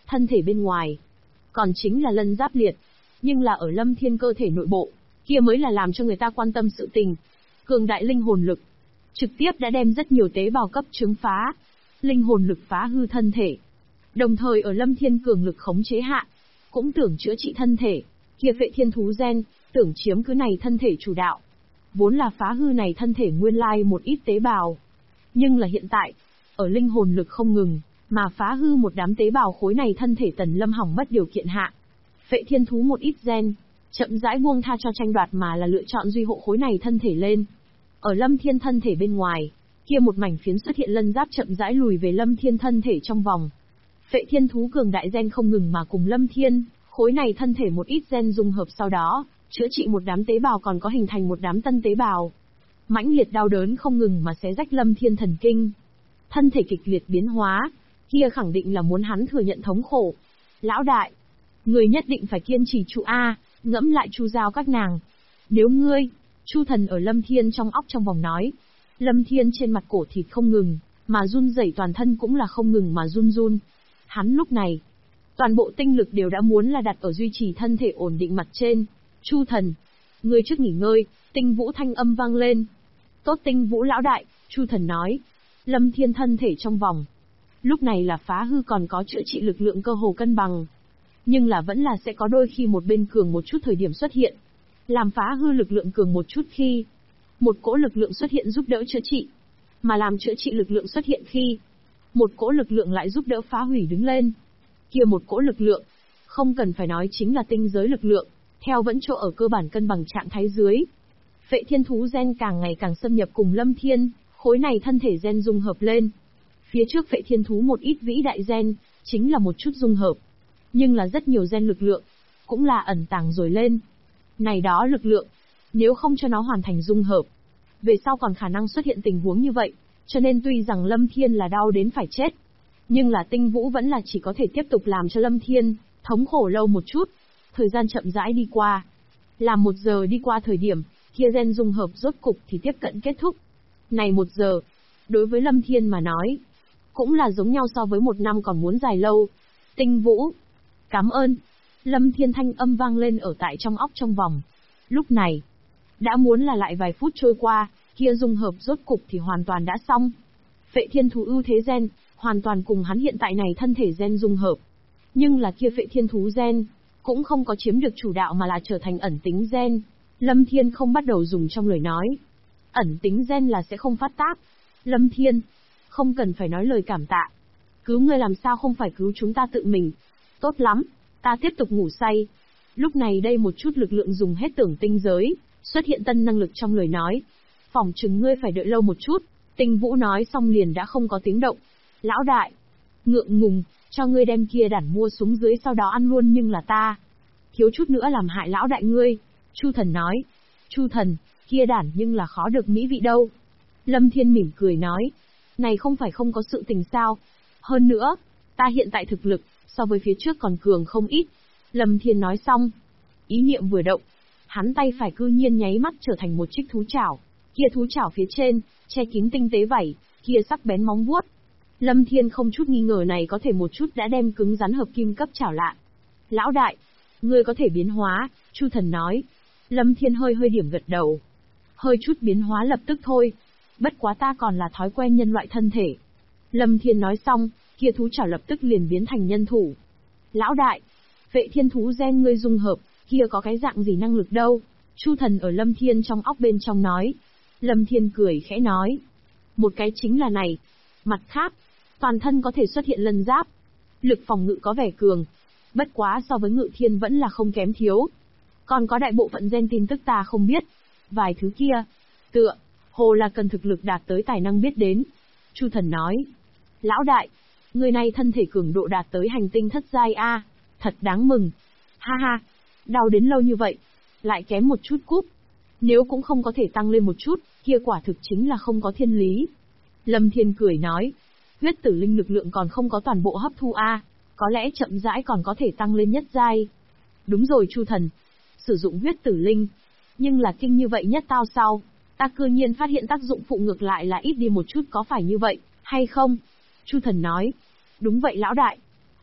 thân thể bên ngoài, còn chính là lân giáp liệt. Nhưng là ở Lâm Thiên cơ thể nội bộ, kia mới là làm cho người ta quan tâm sự tình. Cường đại linh hồn lực, trực tiếp đã đem rất nhiều tế bào cấp chứng phá. Linh hồn lực phá hư thân thể. Đồng thời ở Lâm Thiên cường lực khống chế hạ, cũng tưởng chữa trị thân thể. Kia Phệ Thiên thú gen, tưởng chiếm cứ này thân thể chủ đạo. Vốn là phá hư này thân thể nguyên lai một ít tế bào. Nhưng là hiện tại, ở linh hồn lực không ngừng, mà phá hư một đám tế bào khối này thân thể Tần Lâm hỏng mất điều kiện hạ. Phệ Thiên thú một ít gen, chậm rãi buông tha cho tranh đoạt mà là lựa chọn duy hộ khối này thân thể lên. Ở Lâm Thiên thân thể bên ngoài, kia một mảnh phiến xuất hiện lân giáp chậm rãi lùi về Lâm Thiên thân thể trong vòng. Phệ Thiên thú cường đại gen không ngừng mà cùng Lâm Thiên, khối này thân thể một ít gen dung hợp sau đó, chữa trị một đám tế bào còn có hình thành một đám tân tế bào. Mãnh liệt đau đớn không ngừng mà xé rách Lâm Thiên thần kinh. Thân thể kịch liệt biến hóa, kia khẳng định là muốn hắn thừa nhận thống khổ. Lão đại, người nhất định phải kiên trì trụ a, ngẫm lại Chu Giao các nàng. Nếu ngươi, Chu Thần ở Lâm Thiên trong óc trong vòng nói. Lâm Thiên trên mặt cổ thịt không ngừng, mà run rẩy toàn thân cũng là không ngừng mà run run. Hắn lúc này, toàn bộ tinh lực đều đã muốn là đặt ở duy trì thân thể ổn định mặt trên. Chu Thần, ngươi trước nghỉ ngơi. Tinh Vũ thanh âm vang lên. Tốt Tinh Vũ lão đại, Chu Thần nói. Lâm Thiên thân thể trong vòng. Lúc này là phá hư còn có chữa trị lực lượng cơ hồ cân bằng. Nhưng là vẫn là sẽ có đôi khi một bên cường một chút thời điểm xuất hiện. Làm phá hư lực lượng cường một chút khi một cỗ lực lượng xuất hiện giúp đỡ chữa trị. Mà làm chữa trị lực lượng xuất hiện khi một cỗ lực lượng lại giúp đỡ phá hủy đứng lên. Kia một cỗ lực lượng, không cần phải nói chính là tinh giới lực lượng, theo vẫn chỗ ở cơ bản cân bằng trạng thái dưới. Phệ Thiên thú gen càng ngày càng xâm nhập cùng Lâm Thiên, khối này thân thể gen dung hợp lên. Phía trước Phệ Thiên thú một ít vĩ đại gen, chính là một chút dung hợp. Nhưng là rất nhiều gen lực lượng, cũng là ẩn tàng rồi lên. Này đó lực lượng, nếu không cho nó hoàn thành dung hợp, về sau còn khả năng xuất hiện tình huống như vậy, cho nên tuy rằng Lâm Thiên là đau đến phải chết, nhưng là Tinh Vũ vẫn là chỉ có thể tiếp tục làm cho Lâm Thiên thống khổ lâu một chút. Thời gian chậm rãi đi qua, làm 1 giờ đi qua thời điểm, kia gen dung hợp rốt cục thì tiếp cận kết thúc. Này 1 giờ, đối với Lâm Thiên mà nói, cũng là giống nhau so với 1 năm còn muốn dài lâu. Tinh Vũ, cảm ơn. Lâm Thiên thanh âm vang lên ở tại trong óc trong vòng. Lúc này, đã muốn là lại vài phút trôi qua, kia dung hợp rốt cục thì hoàn toàn đã xong. Phệ Thiên thú ưu thế gen, hoàn toàn cùng hắn hiện tại này thân thể gen dung hợp. Nhưng là kia Phệ Thiên thú gen, cũng không có chiếm được chủ đạo mà là trở thành ẩn tính gen. Lâm Thiên không bắt đầu dùng trong lời nói. Ẩn tính gen là sẽ không phát tác. Lâm Thiên, không cần phải nói lời cảm tạ. Cứu ngươi làm sao không phải cứu chúng ta tự mình. Tốt lắm, ta tiếp tục ngủ say. Lúc này đây một chút lực lượng dùng hết tưởng tinh giới, xuất hiện tân năng lực trong lời nói. Phỏng chừng ngươi phải đợi lâu một chút. Tinh Vũ nói xong liền đã không có tiếng động. Lão đại, ngượng ngùng, cho ngươi đem kia đản mua xuống dưới sau đó ăn luôn nhưng là ta. Thiếu chút nữa làm hại lão đại ngươi. Chu Thần nói. Chu Thần, kia đản nhưng là khó được mỹ vị đâu. Lâm Thiên mỉm cười nói. Này không phải không có sự tình sao. Hơn nữa, ta hiện tại thực lực, so với phía trước còn cường không ít. Lâm Thiên nói xong. Ý niệm vừa động. Hắn tay phải cư nhiên nháy mắt trở thành một trích thú chảo. Kia thú chảo phía trên, che kín tinh tế vảy, kia sắc bén móng vuốt. Lâm Thiên không chút nghi ngờ này có thể một chút đã đem cứng rắn hợp kim cấp chảo lại. Lão đại, ngươi có thể biến hóa, Chu Thần nói. Lâm Thiên hơi hơi điểm gật đầu. Hơi chút biến hóa lập tức thôi. Bất quá ta còn là thói quen nhân loại thân thể. Lâm Thiên nói xong, kia thú chảo lập tức liền biến thành nhân thủ. Lão đại, Phệ Thiên thú gen ngươi dung hợp, kia có cái dạng gì năng lực đâu? Chu Thần ở Lâm Thiên trong óc bên trong nói. Lâm Thiên cười khẽ nói. Một cái chính là này. Mặt khác, toàn thân có thể xuất hiện lân giáp. Lực phòng ngự có vẻ cường. Bất quá so với Ngự Thiên vẫn là không kém thiếu. Còn có đại bộ phận gen tin tức ta không biết. Vài thứ kia, tựa, hồ là cần thực lực đạt tới tài năng biết đến. Chu Thần nói. Lão đại, người này thân thể cường độ đạt tới hành tinh thất giai A, thật đáng mừng. Ha ha, đau đến lâu như vậy, lại kém một chút cúp. Nếu cũng không có thể tăng lên một chút, kia quả thực chính là không có thiên lý. Lâm Thiên cười nói. Huyết tử linh lực lượng còn không có toàn bộ hấp thu A, có lẽ chậm rãi còn có thể tăng lên nhất giai. Đúng rồi Chu Thần, sử dụng huyết tử linh. Nhưng là kinh như vậy nhất tao sao? Ta cư nhiên phát hiện tác dụng phụ ngược lại là ít đi một chút có phải như vậy, hay không? Chu Thần nói. Đúng vậy lão đại.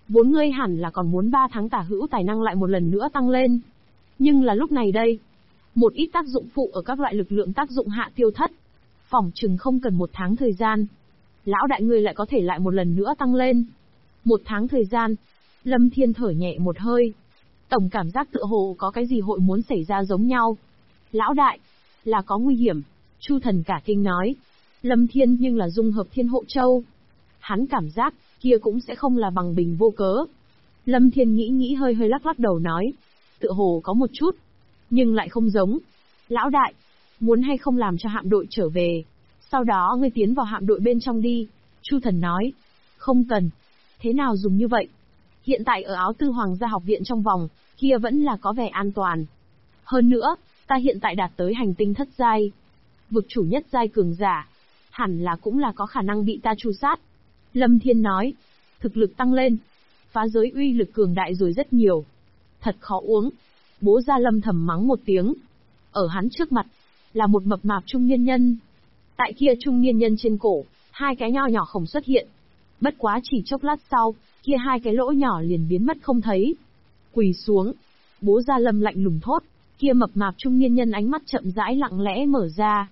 Vốn ngươi hẳn là còn muốn 3 tháng tả hữu tài năng lại một lần nữa tăng lên. Nhưng là lúc này đây, một ít tác dụng phụ ở các loại lực lượng tác dụng hạ tiêu thất. Phỏng chừng không cần 1 tháng thời gian. Lão đại ngươi lại có thể lại một lần nữa tăng lên. 1 tháng thời gian, Lâm Thiên thở nhẹ một hơi. Tổng cảm giác tựa hồ có cái gì hội muốn xảy ra giống nhau. Lão đại, là có nguy hiểm. Chu Thần cả kinh nói. Lâm Thiên nhưng là dung hợp Thiên Hộ Châu. Hắn cảm giác, kia cũng sẽ không là bằng bình vô cớ. Lâm Thiên nghĩ hơi lắc lắc đầu nói. Tựa hồ có một chút, nhưng lại không giống. Lão đại, muốn hay không làm cho hạm đội trở về. Sau đó ngươi tiến vào hạm đội bên trong đi. Chu Thần nói. Không cần. Thế nào dùng như vậy? Hiện tại ở Áo Tư Hoàng gia học viện trong vòng, kia vẫn là có vẻ an toàn. Hơn nữa, ta hiện tại đạt tới hành tinh thất giai. Vực chủ nhất giai cường giả. Hẳn là cũng là có khả năng bị ta tru sát. Lâm Thiên nói. Thực lực tăng lên. Phá giới uy lực cường đại rồi rất nhiều. Thật khó uống. Bố Gia Lâm thầm mắng một tiếng. Ở hắn trước mặt, là một mập mạp trung niên nhân. Tại kia trung niên nhân trên cổ, 2 cái nho nhỏ khổng xuất hiện. Bất quá chỉ chốc lát sau, kia 2 cái lỗ nhỏ liền biến mất không thấy. Quỳ xuống. Bố Gia Lâm lạnh lùng thốt. Kia mập mạp trung niên nhân ánh mắt chậm rãi lặng lẽ mở ra.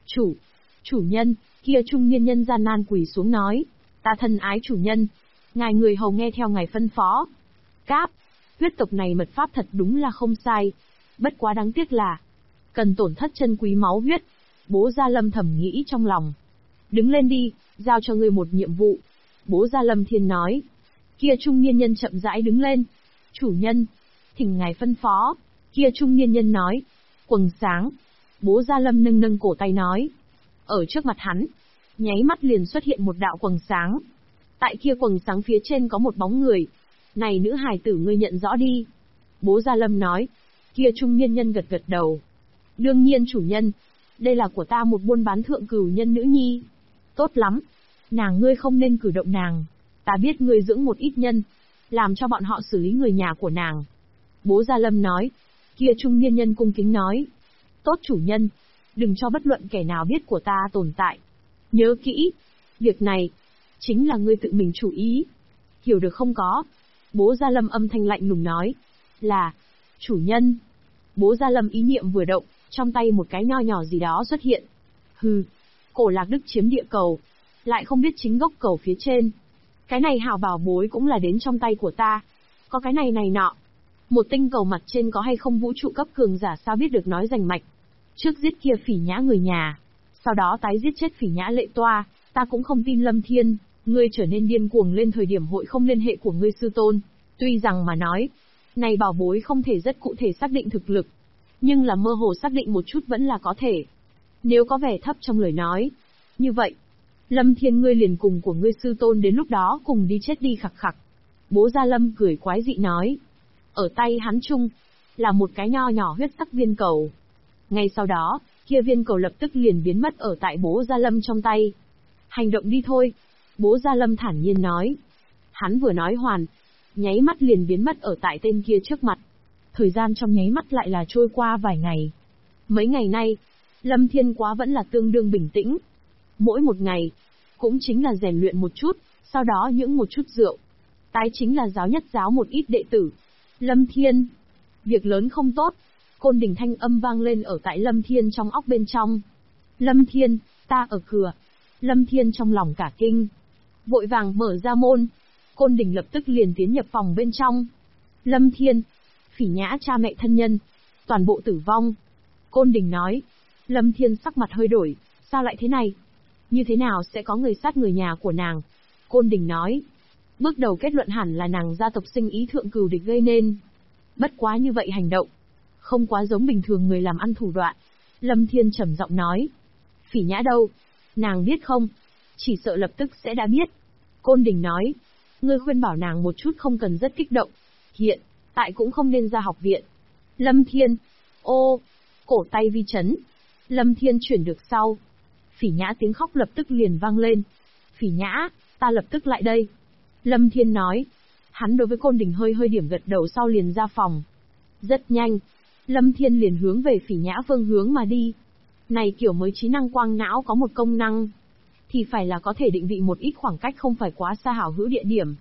Chủ nhân, kia trung niên nhân gian nan quỳ xuống nói. Ta thân ái chủ nhân. Ngài người hầu nghe theo ngài phân phó. Cáp. Huyết tộc này mật pháp thật đúng là không sai. Bất quá đáng tiếc là, cần tổn thất chân quý máu huyết. Bố Gia Lâm thầm nghĩ trong lòng. Đứng lên đi, giao cho ngươi một nhiệm vụ. Bố Gia Lâm Thiên nói. Kia trung niên nhân chậm rãi đứng lên. Chủ nhân, thỉnh ngài phân phó. Kia trung niên nhân nói. Quầng sáng. Bố Gia Lâm nâng cổ tay nói. Ở trước mặt hắn, nháy mắt liền xuất hiện một đạo quầng sáng. Tại kia quầng sáng phía trên có một bóng người. Này nữ hài tử ngươi nhận rõ đi. Bố Gia Lâm nói. Kia trung niên nhân gật đầu. Đương nhiên chủ nhân. Đây là của ta một buôn bán thượng cửu nhân nữ nhi. Tốt lắm. Nàng ngươi không nên cử động nàng. Ta biết ngươi dưỡng một ít nhân. Làm cho bọn họ xử lý người nhà của nàng. Bố Gia Lâm nói. Kia trung niên nhân cung kính nói. Tốt chủ nhân. Đừng cho bất luận kẻ nào biết của ta tồn tại. Nhớ kỹ. Việc này, chính là ngươi tự mình chủ ý. Hiểu được không có? Bố Gia Lâm âm thanh lạnh lùng nói. Là, chủ nhân. Bố Gia Lâm ý niệm vừa động, trong tay một cái nho nhỏ gì đó xuất hiện. Hừ, Cổ Lạc Đức chiếm địa cầu, lại không biết chính gốc cầu phía trên. Cái này hào bảo bối cũng là đến trong tay của ta. Có cái này nọ. Một tinh cầu mặt trên có hay không vũ trụ cấp cường giả sao biết được nói rành mạch. Trước giết kia Phỉ Nhã người nhà, sau đó tái giết chết Phỉ Nhã lệ toa, ta cũng không tin Lâm Thiên, ngươi trở nên điên cuồng lên thời điểm hội không liên hệ của ngươi sư tôn. Tuy rằng mà nói, này bảo bối không thể rất cụ thể xác định thực lực, nhưng là mơ hồ xác định một chút vẫn là có thể. Nếu có vẻ thấp trong lời nói, như vậy, Lâm Thiên ngươi liền cùng của ngươi sư tôn đến lúc đó cùng đi chết đi khặc khặc. Bố Gia Lâm cười quái dị nói. Ở tay hắn chung, là một cái nho nhỏ huyết sắc viên cầu. Ngay sau đó, kia viên cầu lập tức liền biến mất ở tại bố Gia Lâm trong tay. Hành động đi thôi. Bố Gia Lâm thản nhiên nói. Hắn vừa nói hoàn, nháy mắt liền biến mất ở tại tên kia trước mặt. Thời gian trong nháy mắt lại là trôi qua vài ngày. Mấy ngày nay, Lâm Thiên quá vẫn là tương đương bình tĩnh. Mỗi một ngày, cũng chính là rèn luyện một chút, sau đó những một chút rượu. Tái chính là giáo nhất giáo một ít đệ tử. Lâm Thiên, việc lớn không tốt. Côn đình thanh âm vang lên ở tại Lâm Thiên trong óc bên trong. Lâm Thiên, ta ở cửa. Lâm Thiên trong lòng cả kinh. Vội vàng mở ra môn. Côn đình lập tức liền tiến nhập phòng bên trong. Lâm Thiên, Phỉ Nhã cha mẹ thân nhân, toàn bộ tử vong. Côn đình nói. Lâm Thiên sắc mặt hơi đổi, sao lại thế này? Như thế nào sẽ có người sát người nhà của nàng? Côn đình nói. Bước đầu kết luận hẳn là nàng gia tộc sinh ý thượng cừu địch gây nên. Bất quá như vậy hành động, không quá giống bình thường người làm ăn thủ đoạn. Lâm Thiên trầm giọng nói. Phỉ Nhã đâu? Nàng biết không? Chỉ sợ lập tức sẽ đã biết. Côn đình nói. Ngươi khuyên bảo nàng một chút không cần rất kích động. Hiện tại cũng không nên ra học viện. Lâm Thiên. Ô, cổ tay vi chấn. Lâm Thiên chuyển được sau. Phỉ Nhã tiếng khóc lập tức liền vang lên. Phỉ Nhã, ta lập tức lại đây. Lâm Thiên nói. Hắn đối với Côn đình hơi điểm gật đầu sau liền ra phòng. Rất nhanh, Lâm Thiên liền hướng về Phỉ Nhã phương hướng mà đi. Này kiểu mới trí năng quang não có một công năng, thì phải là có thể định vị một ít khoảng cách không phải quá xa hảo hữu địa điểm.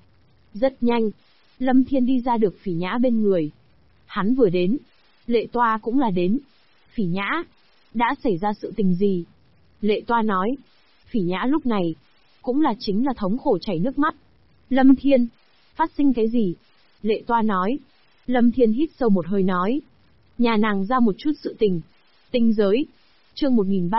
Rất nhanh, Lâm Thiên đi ra được Phỉ Nhã bên người. Hắn vừa đến, Lệ Toa cũng là đến. Phỉ Nhã, đã xảy ra sự tình gì? Lệ Toa nói. Phỉ Nhã lúc này, cũng là chính là thống khổ chảy nước mắt. Lâm Thiên, phát sinh cái gì? Lệ Toa nói. Lâm Thiên hít sâu một hơi nói. Nhà nàng ra một chút sự tình. Tinh giới. Chương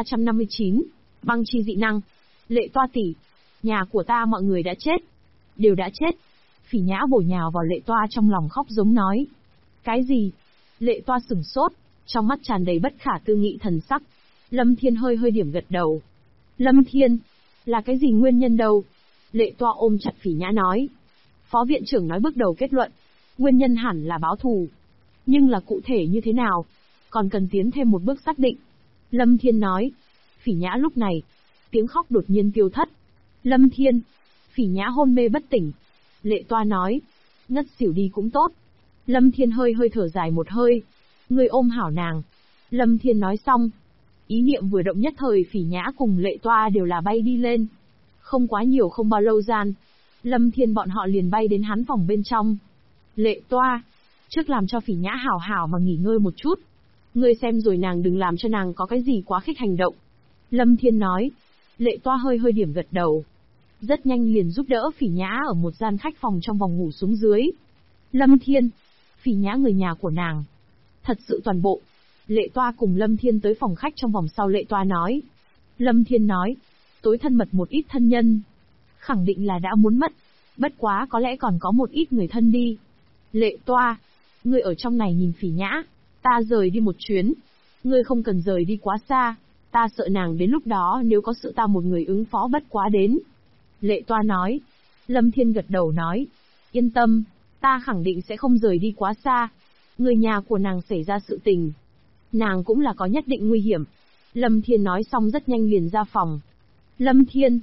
1359. Băng chi dị năng. Lệ Toa tỷ, nhà của ta mọi người đã chết. Đều đã chết. Phỉ Nhã bổ nhào vào Lệ Toa trong lòng khóc giống nói. Cái gì? Lệ Toa sửng sốt, trong mắt tràn đầy bất khả tư nghị thần sắc. Lâm Thiên hơi hơi điểm gật đầu. Lâm Thiên, là cái gì nguyên nhân đâu? Lệ Toa ôm chặt Phỉ Nhã nói. Phó viện trưởng nói bước đầu kết luận, nguyên nhân hẳn là báo thù. Nhưng là cụ thể như thế nào? Còn cần tiến thêm một bước xác định. Lâm Thiên nói. Phỉ Nhã lúc này, tiếng khóc đột nhiên tiêu thất. Lâm Thiên, Phỉ Nhã hôn mê bất tỉnh. Lệ Toa nói. Ngất xỉu đi cũng tốt. Lâm Thiên hơi hơi thở dài một hơi. Người ôm hảo nàng. Lâm Thiên nói xong. Ý niệm vừa động nhất thời Phỉ Nhã cùng Lệ Toa đều là bay đi lên. Không quá nhiều không bao lâu gian. Lâm Thiên bọn họ liền bay đến hắn phòng bên trong. Lệ Toa, trước làm cho Phỉ Nhã hảo hảo mà nghỉ ngơi một chút. Ngươi xem rồi nàng đừng làm cho nàng có cái gì quá khích hành động. Lâm Thiên nói. Lệ Toa hơi hơi điểm gật đầu. Rất nhanh liền giúp đỡ Phỉ Nhã ở một gian khách phòng trong vòng ngủ xuống dưới. Lâm Thiên, Phỉ Nhã người nhà của nàng. Thật sự toàn bộ. Lệ Toa cùng Lâm Thiên tới phòng khách trong vòng sau Lệ Toa nói. Lâm Thiên nói. Tối thân mật một ít thân nhân. Khẳng định là đã muốn mất. Bất quá có lẽ còn có một ít người thân đi. Lệ Toa, ngươi ở trong này nhìn Phỉ Nhã. Ta rời đi một chuyến. Ngươi không cần rời đi quá xa. Ta sợ nàng đến lúc đó nếu có sự ta một người ứng phó bất quá đến. Lệ Toa nói. Lâm Thiên gật đầu nói. Yên tâm, ta khẳng định sẽ không rời đi quá xa. Người nhà của nàng xảy ra sự tình. Nàng cũng là có nhất định nguy hiểm. Lâm Thiên nói xong rất nhanh liền ra phòng. Lâm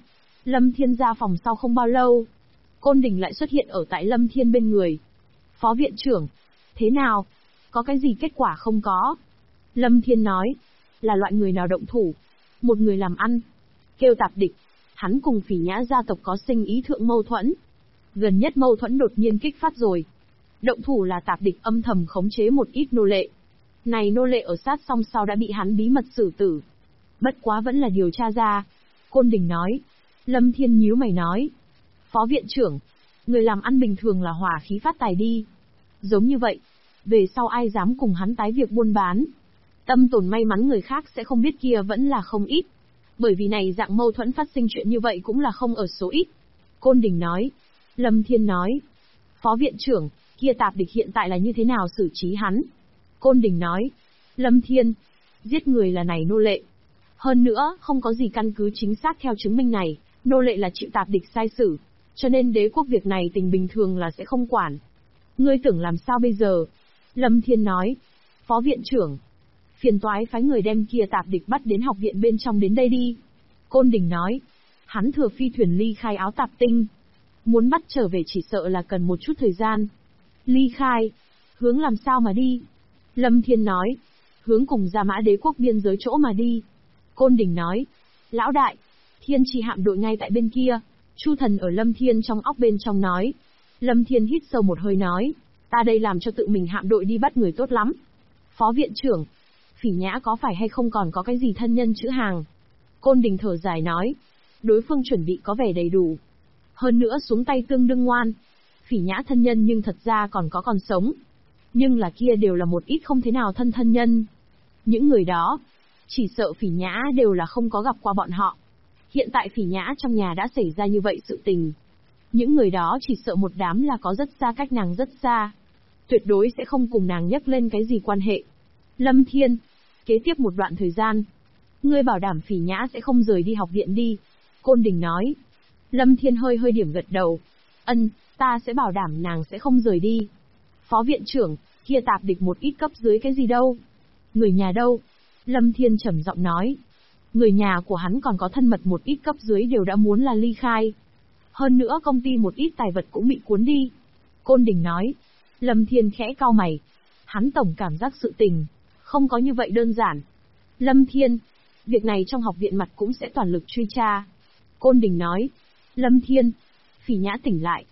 Thiên ra phòng sau không bao lâu. Côn Đình lại xuất hiện ở tại Lâm Thiên bên người. Phó viện trưởng, thế nào? Có cái gì kết quả không có? Lâm Thiên nói, là loại người nào động thủ? Một người làm ăn. Kêu Tạp Địch. Hắn cùng Phỉ Nhã gia tộc có sinh ý thượng mâu thuẫn. Gần nhất mâu thuẫn đột nhiên kích phát rồi. Động thủ là Tạp Địch âm thầm khống chế một ít nô lệ. Này nô lệ ở sát song sau đã bị hắn bí mật xử tử. Bất quá vẫn là điều tra ra. Côn Đình nói. Lâm Thiên nhíu mày nói. Phó viện trưởng, người làm ăn bình thường là hỏa khí phát tài đi. Giống như vậy, về sau ai dám cùng hắn tái việc buôn bán. Tâm tồn may mắn người khác sẽ không biết kia vẫn là không ít. Bởi vì này dạng mâu thuẫn phát sinh chuyện như vậy cũng là không ở số ít. Côn Đình nói. Lâm Thiên nói. Phó viện trưởng, kia Tạp Địch hiện tại là như thế nào xử trí hắn? Côn Đình nói. Lâm Thiên, giết người là này nô lệ. Hơn nữa, không có gì căn cứ chính xác theo chứng minh này, nô lệ là chịu Tạp Địch sai xử. Cho nên đế quốc việc này tình bình thường là sẽ không quản. Ngươi tưởng làm sao bây giờ? Lâm Thiên nói. Phó viện trưởng, phiền toái phái người đem kia Tạp Địch bắt đến học viện bên trong đến đây đi. Côn Đình nói. Hắn thừa phi thuyền ly khai áo tạp tinh. Muốn bắt trở về chỉ sợ là cần một chút thời gian. Ly khai? Hướng làm sao mà đi? Lâm Thiên nói. Hướng cùng Gia Mã đế quốc biên giới chỗ mà đi. Côn Đình nói. Lão đại, Thiên Chi hạm đội ngay tại bên kia. Chu Thần ở Lâm Thiên trong óc bên trong nói. Lâm Thiên hít sâu một hơi nói. Ta đây làm cho tự mình hạm đội đi bắt người tốt lắm. Phó viện trưởng, Phỉ Nhã có phải hay không còn có cái gì thân nhân chữ hàng? Côn Đình thở dài nói. Đối phương chuẩn bị có vẻ đầy đủ. Hơn nữa xuống tay tương đương ngoan. Phỉ Nhã thân nhân nhưng thật ra còn sống. Nhưng là kia đều là một ít không thế nào thân nhân. Những người đó, chỉ sợ Phỉ Nhã đều là không có gặp qua bọn họ. Hiện tại Phỉ Nhã trong nhà đã xảy ra như vậy sự tình. Những người đó chỉ sợ một đám là có rất xa cách nàng rất xa. Tuyệt đối sẽ không cùng nàng nhắc lên cái gì quan hệ. Lâm Thiên, kế tiếp một đoạn thời gian, ngươi bảo đảm Phỉ Nhã sẽ không rời đi học viện đi. Côn Đình nói. Lâm Thiên hơi hơi điểm gật đầu. Ân, ta sẽ bảo đảm nàng sẽ không rời đi. Phó viện trưởng, kia Tạp Địch một ít cấp dưới cái gì đâu? Người nhà đâu? Lâm Thiên trầm giọng nói. Người nhà của hắn còn có thân mật một ít cấp dưới đều đã muốn là ly khai. Hơn nữa công ty một ít tài vật cũng bị cuốn đi. Côn Đình nói. Lâm Thiên khẽ cau mày. Hắn tổng cảm giác sự tình không có như vậy đơn giản. Lâm Thiên, việc này trong học viện mặt cũng sẽ toàn lực truy tra. Côn Đình nói. Lâm Thiên, Phỉ Nhã tỉnh lại.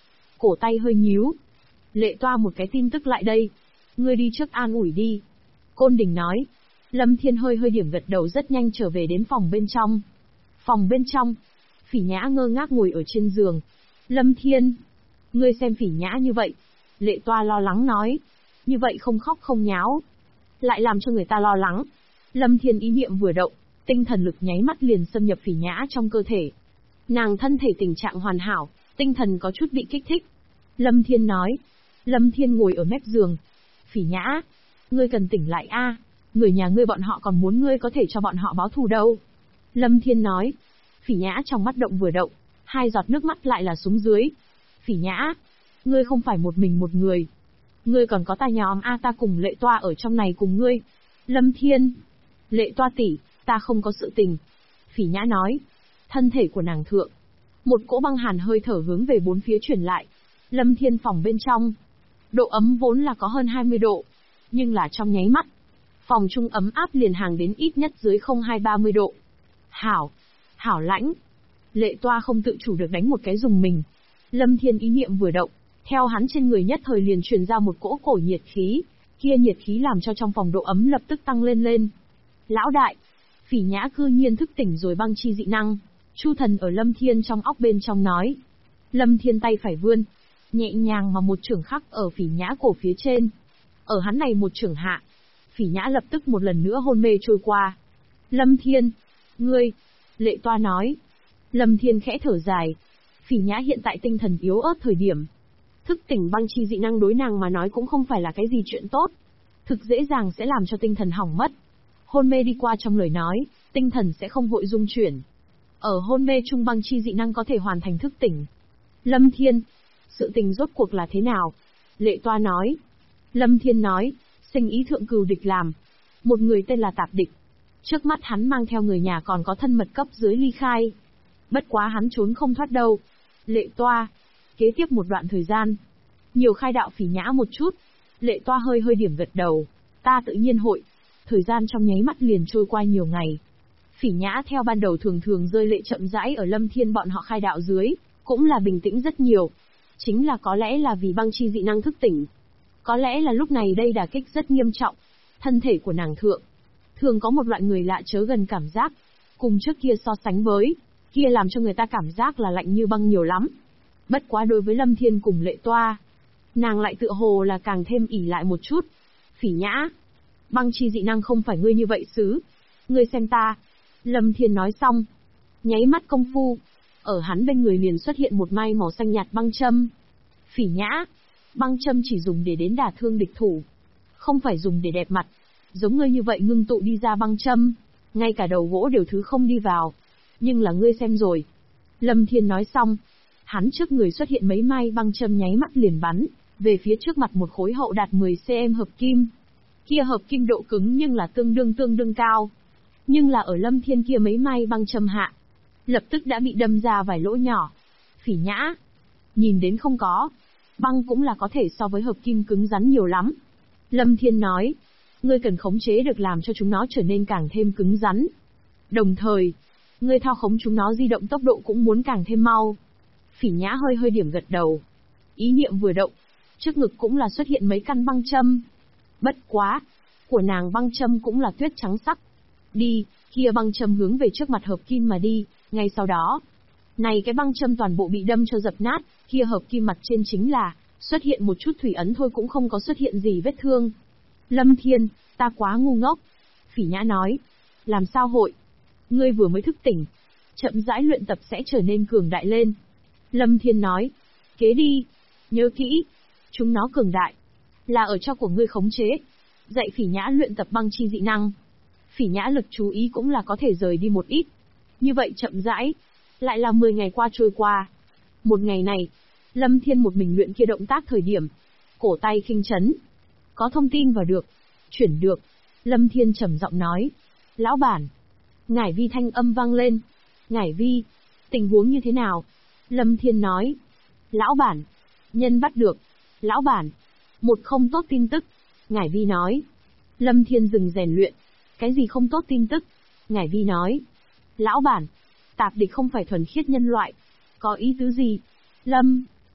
cổ tay hơi nhíu. Lệ Toa một cái tin tức lại đây. Ngươi đi trước an ủi đi. Côn Đình nói. Lâm Thiên hơi hơi điểm gật đầu rất nhanh trở về đến phòng bên trong. Phòng bên trong. Phỉ Nhã ngơ ngác ngồi ở trên giường. Lâm Thiên. Ngươi xem Phỉ Nhã như vậy. Lệ Toa lo lắng nói. Như vậy không khóc không nháo. Lại làm cho người ta lo lắng. Lâm Thiên ý niệm vừa động, tinh thần lực nháy mắt liền xâm nhập Phỉ Nhã trong cơ thể. Nàng thân thể tình trạng hoàn hảo, tinh thần có chút bị kích thích. Lâm Thiên nói. Lâm Thiên ngồi ở mép giường. Phỉ Nhã, ngươi cần tỉnh lại a, người nhà ngươi bọn họ còn muốn ngươi có thể cho bọn họ báo thù đâu. Lâm Thiên nói. Phỉ Nhã trong mắt động vừa động, hai giọt nước mắt lại là xuống dưới. Phỉ Nhã, ngươi không phải một mình một người. Ngươi còn có ta nhóm a, ta cùng Lệ Toa ở trong này cùng ngươi. Lâm Thiên. Lệ Toa tỷ, ta không có sự tình. Phỉ Nhã nói. Thân thể của nàng thượng. Một cỗ băng hàn hơi thở hướng về bốn phía truyền lại. Lâm Thiên phòng bên trong. Độ ấm vốn là có hơn 20 độ. Nhưng là trong nháy mắt. Phòng trung ấm áp liền hàng đến ít nhất dưới 02-30 độ. Hảo. Hảo lãnh. Lệ Toa không tự chủ được đánh một cái dùng mình. Lâm Thiên ý niệm vừa động. Theo hắn trên người nhất thời liền truyền ra một cỗ cổ nhiệt khí. Kia nhiệt khí làm cho trong phòng độ ấm lập tức tăng lên lên. Lão đại. Phỉ Nhã cư nhiên thức tỉnh rồi băng chi dị năng. Chu Thần ở Lâm Thiên trong óc bên trong nói. Lâm Thiên tay phải vươn. Nhẹ nhàng mà một chưởng khắc ở Phỉ Nhã cổ phía trên. Ở hắn này một chưởng hạ. Phỉ Nhã lập tức một lần nữa hôn mê trôi qua. Lâm Thiên. Ngươi. Lệ Toa nói. Lâm Thiên khẽ thở dài. Phỉ Nhã hiện tại tinh thần yếu ớt thời điểm. Thức tỉnh băng chi dị năng đối nàng mà nói cũng không phải là cái gì chuyện tốt. Thực dễ dàng sẽ làm cho tinh thần hỏng mất. Hôn mê đi qua trong lời nói, tinh thần sẽ không vội dung chuyển. Ở hôn mê trung băng chi dị năng có thể hoàn thành thức tỉnh. Lâm Thiên. Sự tình rốt cuộc là thế nào? Lệ Toa nói. Lâm Thiên nói. Sinh ý thượng cừu địch làm. Một người tên là Tạp Địch. Trước mắt hắn mang theo người nhà còn có thân mật cấp dưới ly khai. Bất quá hắn trốn không thoát đâu. Lệ Toa. Kế tiếp một đoạn thời gian. Nhiều khai đạo Phỉ Nhã một chút. Lệ Toa hơi hơi điểm gật đầu. Ta tự nhiên hội. Thời gian trong nháy mắt liền trôi qua nhiều ngày. Phỉ Nhã theo ban đầu thường thường rơi lệ chậm rãi ở Lâm Thiên bọn họ khai đạo dưới, cũng là bình tĩnh rất nhiều. Chính là có lẽ là vì băng chi dị năng thức tỉnh. Có lẽ là lúc này đây đả kích rất nghiêm trọng. Thân thể của nàng thượng. Thường có một loại người lạ chớ gần cảm giác. Cùng trước kia so sánh với, kia làm cho người ta cảm giác là lạnh như băng nhiều lắm. Bất quá đối với Lâm Thiên cùng Lệ Toa, nàng lại tựa hồ là càng thêm ỉ lại một chút. Phỉ Nhã. Băng chi dị năng không phải ngươi như vậy xứ. Ngươi xem ta. Lâm Thiên nói xong. Nháy mắt công phu. Ở hắn bên người liền xuất hiện một mai màu xanh nhạt băng châm. Phỉ Nhã. Băng châm chỉ dùng để đến đả thương địch thủ. Không phải dùng để đẹp mặt. Giống ngươi như vậy ngưng tụ đi ra băng châm. Ngay cả đầu gỗ đều thứ không đi vào. Nhưng là ngươi xem rồi. Lâm Thiên nói xong. Hắn trước người xuất hiện mấy mai băng châm nháy mắt liền bắn. Về phía trước mặt một khối hậu đạt 10 cm hợp kim. Kia hợp kim độ cứng nhưng là tương đương cao. Nhưng là ở Lâm Thiên kia mấy mai băng châm hạ. Lập tức đã bị đâm ra vài lỗ nhỏ. Phỉ Nhã. Nhìn đến không có. Băng cũng là có thể so với hợp kim cứng rắn nhiều lắm. Lâm Thiên nói. Ngươi cần khống chế được làm cho chúng nó trở nên càng thêm cứng rắn. Đồng thời, ngươi thao khống chúng nó di động tốc độ cũng muốn càng thêm mau. Phỉ Nhã hơi hơi điểm gật đầu. Ý niệm vừa động. Trước ngực cũng là xuất hiện mấy căn băng châm. Bất quá. Của nàng băng châm cũng là tuyết trắng sắc. Đi, kia băng châm hướng về trước mặt hợp kim mà đi, ngay sau đó. Này cái băng châm toàn bộ bị đâm cho dập nát, kia hợp kim mặt trên chính là, xuất hiện một chút thủy ấn thôi cũng không có xuất hiện gì vết thương. Lâm Thiên, ta quá ngu ngốc. Phỉ Nhã nói. Làm sao hội? Ngươi vừa mới thức tỉnh. Chậm rãi luyện tập sẽ trở nên cường đại lên. Lâm Thiên nói. Kế đi. Nhớ kỹ. Chúng nó cường đại. Là ở cho của ngươi khống chế. Dạy Phỉ Nhã luyện tập băng chi dị năng. Phỉ Nhã lực chú ý cũng là có thể rời đi một ít. Như vậy chậm rãi. Lại là 10 ngày qua trôi qua. Một ngày này, Lâm Thiên một mình luyện kia động tác thời điểm. Cổ tay khinh chấn. Có thông tin vào được. Chuyển được. Lâm Thiên trầm giọng nói. Lão bản. Ngải Vi thanh âm vang lên. Ngải Vi. Tình huống như thế nào? Lâm Thiên nói. Lão bản. Nhân bắt được. Lão bản. Một không tốt tin tức. Ngải Vi nói. Lâm Thiên dừng rèn luyện. Cái gì không tốt tin tức? Ngải Vi nói. Lão bản. Tạp Địch không phải thuần khiết nhân loại. Có ý tứ gì?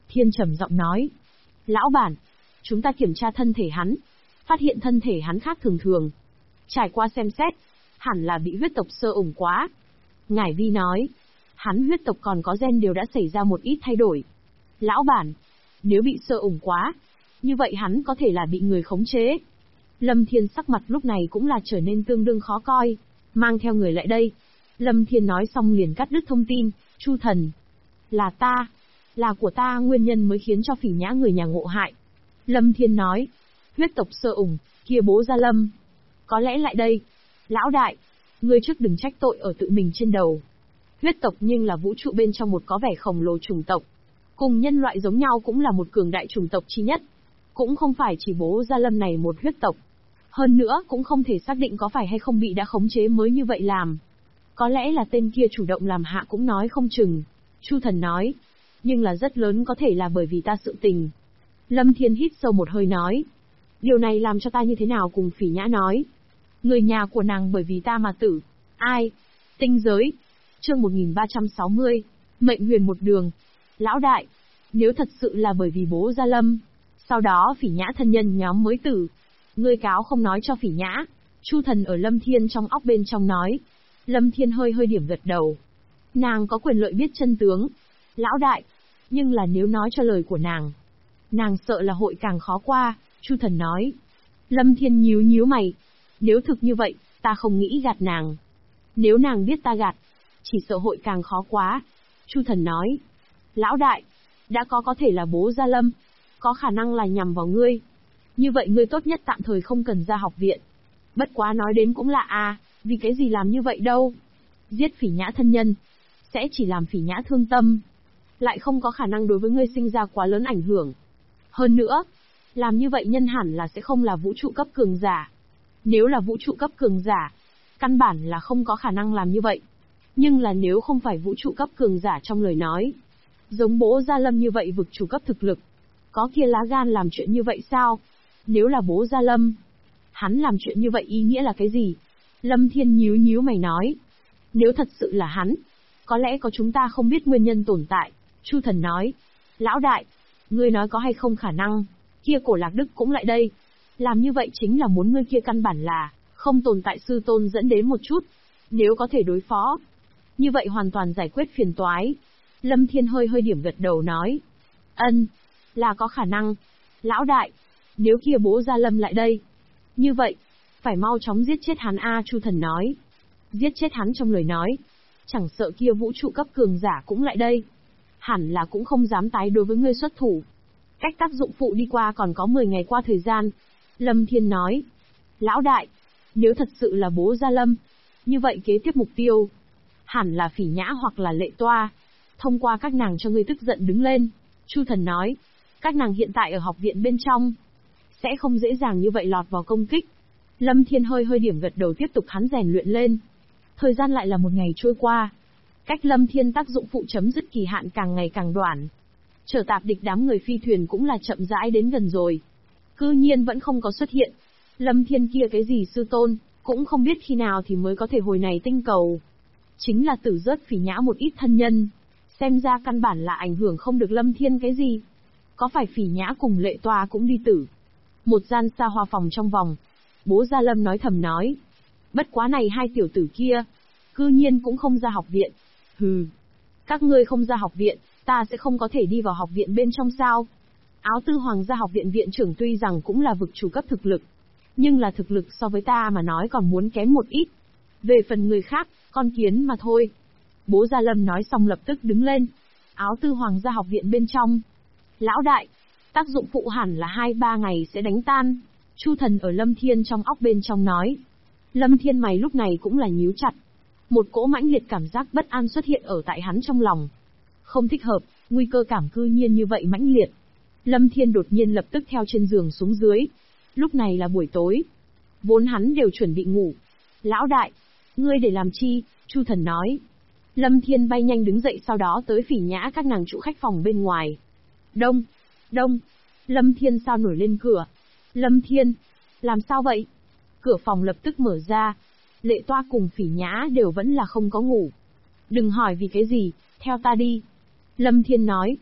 Thiên trầm giọng nói. Lão bản, chúng ta kiểm tra thân thể hắn, phát hiện thân thể hắn khác thường thường. Trải qua xem xét, hẳn là bị huyết tộc sơ ủng quá. Ngải Vi nói, hắn huyết tộc còn có gen đều đã xảy ra một ít thay đổi. Lão bản, nếu bị sơ ủng quá, như vậy hắn có thể là bị người khống chế. Lâm Thiên sắc mặt lúc này cũng là trở nên tương đương khó coi, mang theo người lại đây. Lâm Thiên nói xong liền cắt đứt thông tin, Chu Thần. Là ta, là của ta nguyên nhân mới khiến cho Phỉ Nhã người nhà ngộ hại. Lâm Thiên nói, huyết tộc sơ ủng, kia bố Gia Lâm. Có lẽ lại đây. Lão đại, ngươi trước đừng trách tội ở tự mình trên đầu. Huyết tộc nhưng là vũ trụ bên trong một có vẻ khổng lồ chủng tộc. Cùng nhân loại giống nhau cũng là một cường đại chủng tộc chi nhất. Cũng không phải chỉ bố Gia Lâm này một huyết tộc. Hơn nữa cũng không thể xác định có phải hay không bị đã khống chế mới như vậy làm. Có lẽ là tên kia chủ động làm hạ cũng nói không chừng. Chu Thần nói. Nhưng là rất lớn có thể là bởi vì ta sự tình. Lâm Thiên hít sâu một hơi nói. Điều này làm cho ta như thế nào cùng Phỉ Nhã nói. Người nhà của nàng bởi vì ta mà tử. Ai? Tinh giới. Chương 1360. Mệnh huyền một đường. Lão đại. Nếu thật sự là bởi vì bố Gia Lâm, sau đó Phỉ Nhã thân nhân nhóm mới tử. Ngươi cáo không nói cho Phỉ Nhã. Chu Thần ở Lâm Thiên trong óc bên trong nói. Lâm Thiên hơi hơi điểm gật đầu. Nàng có quyền lợi biết chân tướng. Lão đại. Nhưng là nếu nói cho lời của nàng sợ là hội càng khó qua, Chu Thần nói. Lâm Thiên nhíu nhíu mày. Nếu thực như vậy, ta không nghĩ gạt nàng. Nếu nàng biết ta gạt, chỉ sợ hội càng khó quá. Chu Thần nói. Lão đại, đã có thể là bố Gia Lâm, có khả năng là nhằm vào ngươi. Như vậy ngươi tốt nhất tạm thời không cần ra học viện. Bất quá nói đến cũng là vì cái gì làm như vậy đâu. Giết Phỉ Nhã thân nhân, sẽ chỉ làm Phỉ Nhã thương tâm. Lại không có khả năng đối với ngươi sinh ra quá lớn ảnh hưởng. Hơn nữa, làm như vậy nhân hẳn là sẽ không là vũ trụ cấp cường giả. Nếu là vũ trụ cấp cường giả, căn bản là không có khả năng làm như vậy. Nhưng là nếu không phải vũ trụ cấp cường giả trong lời nói, giống bố Gia Lâm như vậy vực chủ cấp thực lực, có kia lá gan làm chuyện như vậy sao? Nếu là bố Gia Lâm, hắn làm chuyện như vậy ý nghĩa là cái gì? Lâm Thiên nhíu nhíu mày nói. Nếu thật sự là hắn, có lẽ có chúng ta không biết nguyên nhân tồn tại. Chu Thần nói. Lão đại, ngươi nói có hay không khả năng, kia Cổ Lạc Đức cũng lại đây. Làm như vậy chính là muốn ngươi kia căn bản là không tồn tại sư tôn dẫn đến một chút. Nếu có thể đối phó, như vậy hoàn toàn giải quyết phiền toái. Lâm Thiên hơi hơi điểm gật đầu nói. Ân, là có khả năng. Lão đại, nếu kia bố Gia Lâm lại đây, như vậy, phải mau chóng giết chết hắn Chu Thần nói. Giết chết hắn trong lời nói, chẳng sợ kia vũ trụ cấp cường giả cũng lại đây. Hẳn là cũng không dám tái đối với ngươi xuất thủ. Cách tác dụng phụ đi qua còn có 10 ngày qua thời gian. Lâm Thiên nói. Lão đại, nếu thật sự là bố Gia Lâm, như vậy kế tiếp mục tiêu hẳn là Phỉ Nhã hoặc là Lệ Toa. Thông qua các nàng cho ngươi tức giận đứng lên. Chu Thần nói. Các nàng hiện tại ở học viện bên trong, sẽ không dễ dàng như vậy lọt vào công kích. Lâm Thiên hơi hơi điểm gật đầu tiếp tục hắn rèn luyện lên. Thời gian lại là một ngày trôi qua. Cách Lâm Thiên tác dụng phụ chấm dứt kỳ hạn càng ngày càng đoạn. Trở tạp địch đám người phi thuyền cũng là chậm rãi đến gần rồi. Cư nhiên vẫn không có xuất hiện. Lâm Thiên kia cái gì sư tôn, cũng không biết khi nào thì mới có thể hồi này tinh cầu. Chính là tử rớt Phỉ Nhã một ít thân nhân. Xem ra căn bản là ảnh hưởng không được Lâm Thiên cái gì. Có phải Phỉ Nhã cùng Lệ Toa cũng đi tử. Một gian xa hoa phòng trong vòng. Bố Gia Lâm nói thầm nói. Bất quá này hai tiểu tử kia, cư nhiên cũng không ra học viện. Hừ. Các ngươi không ra học viện, ta sẽ không có thể đi vào học viện bên trong sao? Áo Tư Hoàng gia học viện viện trưởng tuy rằng cũng là vực chủ cấp thực lực, nhưng là thực lực so với ta mà nói còn muốn kém một ít. Về phần người khác, con kiến mà thôi. Bố Gia Lâm nói xong lập tức đứng lên. Áo Tư Hoàng gia học viện bên trong. Lão đại, tác dụng phụ hẳn là 2-3 ngày sẽ đánh tan. Chu Thần ở Lâm Thiên trong óc bên trong nói. Lâm Thiên mày lúc này cũng là nhíu chặt. Một cỗ mãnh liệt cảm giác bất an xuất hiện ở tại hắn trong lòng. Không thích hợp, nguy cơ cảm cư nhiên như vậy mãnh liệt. Lâm Thiên đột nhiên lập tức theo trên giường xuống dưới. Lúc này là buổi tối. Vốn hắn đều chuẩn bị ngủ. Lão đại, ngươi để làm chi? Chu Thần nói. Lâm Thiên bay nhanh đứng dậy sau đó tới Phỉ Nhã các nàng trụ khách phòng bên ngoài. Đông, đông. Lâm Thiên sao nổi lên cửa. Lâm Thiên, làm sao vậy? Cửa phòng lập tức mở ra. Lệ Toa cùng Phỉ Nhã đều vẫn là không có ngủ. Đừng hỏi vì cái gì, theo ta đi. Lâm Thiên nói.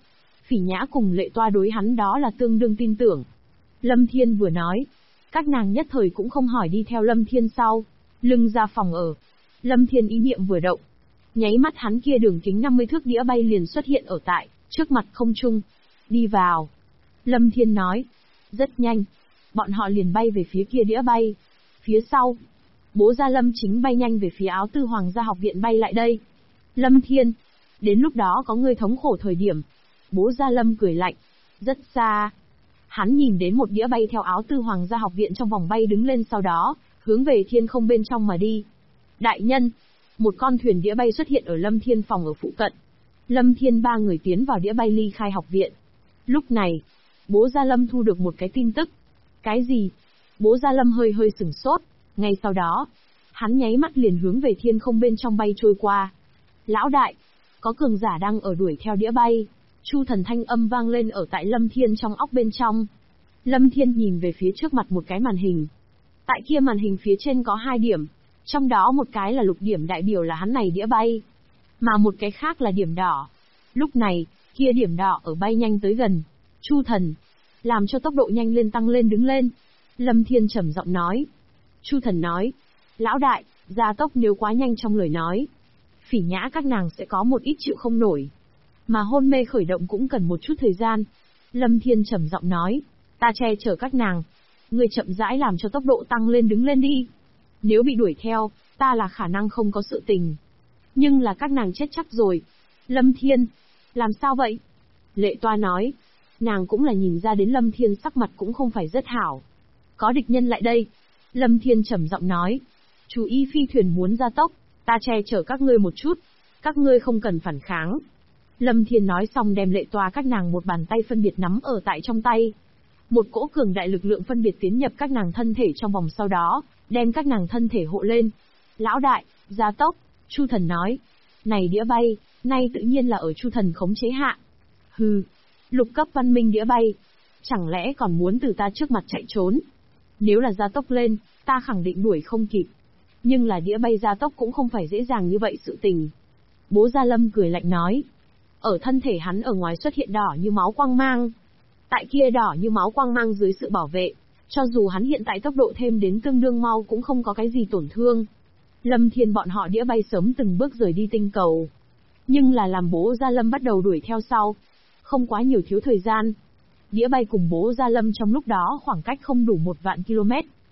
Phỉ Nhã cùng Lệ Toa đối hắn đó là tương đương tin tưởng. Lâm Thiên vừa nói, các nàng nhất thời cũng không hỏi đi theo Lâm Thiên sau, lưng ra phòng ở. Lâm Thiên ý niệm vừa động, nháy mắt hắn kia đường kính 50 thước đĩa bay liền xuất hiện ở tại trước mặt không trung. Đi vào. Lâm Thiên nói. Rất nhanh, bọn họ liền bay về phía kia đĩa bay. Phía sau, Bố Gia Lâm chính bay nhanh về phía Áo Tư Hoàng gia học viện bay lại đây. Lâm Thiên, đến lúc đó có người thống khổ thời điểm. Bố Gia Lâm cười lạnh. Rất xa. Hắn nhìn đến một đĩa bay theo Áo Tư Hoàng gia học viện trong vòng bay đứng lên, sau đó hướng về thiên không bên trong mà đi. Đại nhân, một con thuyền đĩa bay xuất hiện ở Lâm Thiên phòng ở phụ cận. Lâm Thiên ba người tiến vào đĩa bay ly khai học viện. Lúc này, Bố Gia Lâm thu được một cái tin tức. Cái gì? Bố Gia Lâm hơi hơi sửng sốt. Ngay sau đó, hắn nháy mắt liền hướng về thiên không bên trong bay trôi qua. Lão đại, có cường giả đang ở đuổi theo đĩa bay. Chu Thần thanh âm vang lên ở tại Lâm Thiên trong óc bên trong. Lâm Thiên nhìn về phía trước mặt một cái màn hình. Tại kia màn hình phía trên có 2 điểm. Trong đó một cái là lục điểm đại biểu là hắn này đĩa bay. Mà một cái khác là điểm đỏ. Lúc này, kia điểm đỏ ở bay nhanh tới gần. Chu Thần, làm cho tốc độ nhanh lên, tăng lên, đứng lên. Lâm Thiên trầm giọng nói. Chu Thần nói. Lão đại, gia tốc nếu quá nhanh trong lời nói. Phỉ Nhã các nàng sẽ có một ít chịu không nổi. Mà hôn mê khởi động cũng cần một chút thời gian. Lâm Thiên trầm giọng nói. Ta che chở các nàng. Ngươi chậm rãi làm cho tốc độ tăng lên, đứng lên đi. Nếu bị đuổi theo, ta là khả năng không có sự tình. Nhưng là các nàng chết chắc rồi. Lâm Thiên, làm sao vậy? Lệ Toa nói. Nàng cũng là nhìn ra đến Lâm Thiên sắc mặt cũng không phải rất hảo. Có địch nhân lại đây. Lâm Thiên trầm giọng nói. Chú ý phi thuyền muốn gia tốc, ta che chở các ngươi một chút. Các ngươi không cần phản kháng. Lâm Thiên nói xong đem Lệ Toa các nàng một bàn tay phân biệt nắm ở tại trong tay. Một cỗ cường đại lực lượng phân biệt tiến nhập các nàng thân thể trong vòng, sau đó đem các nàng thân thể hộ lên. Lão đại, gia tốc. Chu Thần nói. Này đĩa bay, nay tự nhiên là ở Chu Thần khống chế hạ. Hừ, lục cấp văn minh đĩa bay. Chẳng lẽ còn muốn từ ta trước mặt chạy trốn? Nếu là gia tốc lên, ta khẳng định đuổi không kịp. Nhưng là đĩa bay gia tốc cũng không phải dễ dàng như vậy sự tình. Bố Gia Lâm cười lạnh nói. Ở thân thể hắn ở ngoài xuất hiện đỏ như máu quang mang. Tại kia đỏ như máu quang mang dưới sự bảo vệ, cho dù hắn hiện tại tốc độ thêm đến tương đương mau cũng không có cái gì tổn thương. Lâm Thiên bọn họ đĩa bay sớm từng bước rời đi tinh cầu. Nhưng là làm Bố Gia Lâm bắt đầu đuổi theo sau. Không quá nhiều thiếu thời gian. Đĩa bay cùng Bố Gia Lâm trong lúc đó khoảng cách không đủ 1 vạn km.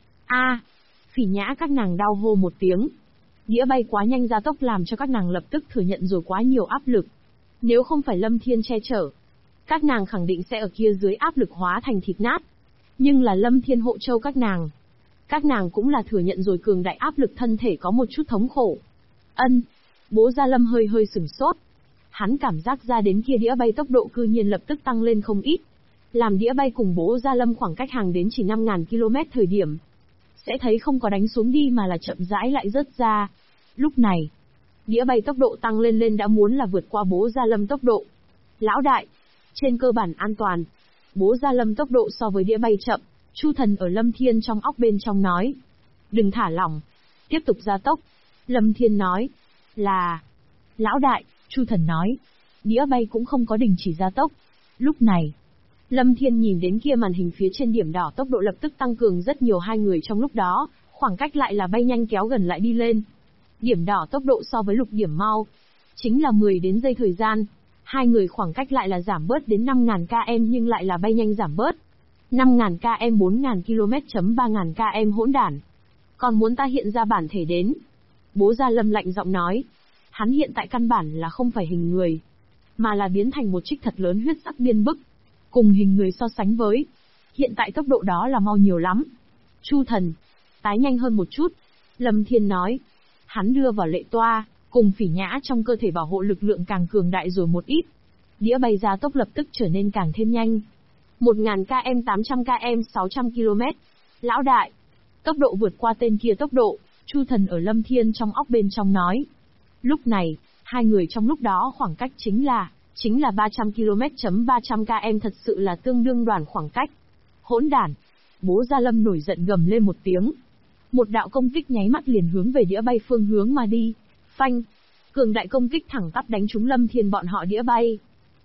Phỉ Nhã các nàng đau hô một tiếng. Đĩa bay quá nhanh gia tốc làm cho các nàng lập tức thừa nhận rồi quá nhiều áp lực. Nếu không phải Lâm Thiên che chở, các nàng khẳng định sẽ ở kia dưới áp lực hóa thành thịt nát. Nhưng là Lâm Thiên hộ châu các nàng cũng là thừa nhận rồi cường đại áp lực, thân thể có một chút thống khổ. Bố Gia Lâm hơi hơi sửng sốt. Hắn cảm giác ra đến kia đĩa bay tốc độ cư nhiên lập tức tăng lên không ít. Làm đĩa bay cùng Bố Gia Lâm khoảng cách hàng đến chỉ 5.000 km thời điểm, sẽ thấy không có đánh xuống đi mà là chậm rãi lại rớt ra. Lúc này, đĩa bay tốc độ tăng lên đã muốn là vượt qua Bố Gia Lâm tốc độ. Lão đại, trên cơ bản an toàn. Bố Gia Lâm tốc độ so với đĩa bay chậm. Chu Thần ở Lâm Thiên trong óc bên trong nói. Đừng thả lỏng. Tiếp tục gia tốc. Lâm Thiên nói. Là. Lão đại, Chu Thần nói. Đĩa bay cũng không có đình chỉ gia tốc. Lúc này, Lâm Thiên nhìn đến kia màn hình phía trên điểm đỏ, tốc độ lập tức tăng cường rất nhiều, hai người trong lúc đó, khoảng cách lại là bay nhanh kéo gần lại đi lên. Điểm đỏ tốc độ so với lục điểm mau, chính là 10 đến giây thời gian. Hai người khoảng cách lại là giảm bớt đến 5.000 km nhưng lại là bay nhanh giảm bớt. 5.000 km 4.000 km 3.000 km hỗn đản. Còn muốn ta hiện ra bản thể đến. Bố Gia Lâm lạnh giọng nói. Hắn hiện tại căn bản là không phải hình người, mà là biến thành một trích thật lớn huyết sắc điên bức. Cùng hình người so sánh với, hiện tại tốc độ đó là mau nhiều lắm. Chu Thần, tái nhanh hơn một chút. Lâm Thiên nói. Hắn đưa vào Lệ Toa, cùng Phỉ Nhã trong cơ thể bảo hộ lực lượng càng cường đại rồi một ít. Đĩa bay gia tốc lập tức trở nên càng thêm nhanh. 1.000 km 800 km 600 km. Lão đại, tốc độ vượt qua tên kia tốc độ. Chu Thần ở Lâm Thiên trong óc bên trong nói. Lúc này, hai người trong lúc đó khoảng cách chính là 300 km 300 km, thật sự là tương đương đoàn khoảng cách. Hỗn đản. Bố Gia Lâm nổi giận gầm lên một tiếng. Một đạo công kích nháy mắt liền hướng về đĩa bay phương hướng mà đi. Phanh. Cường đại công kích thẳng tắp đánh trúng Lâm Thiên bọn họ đĩa bay.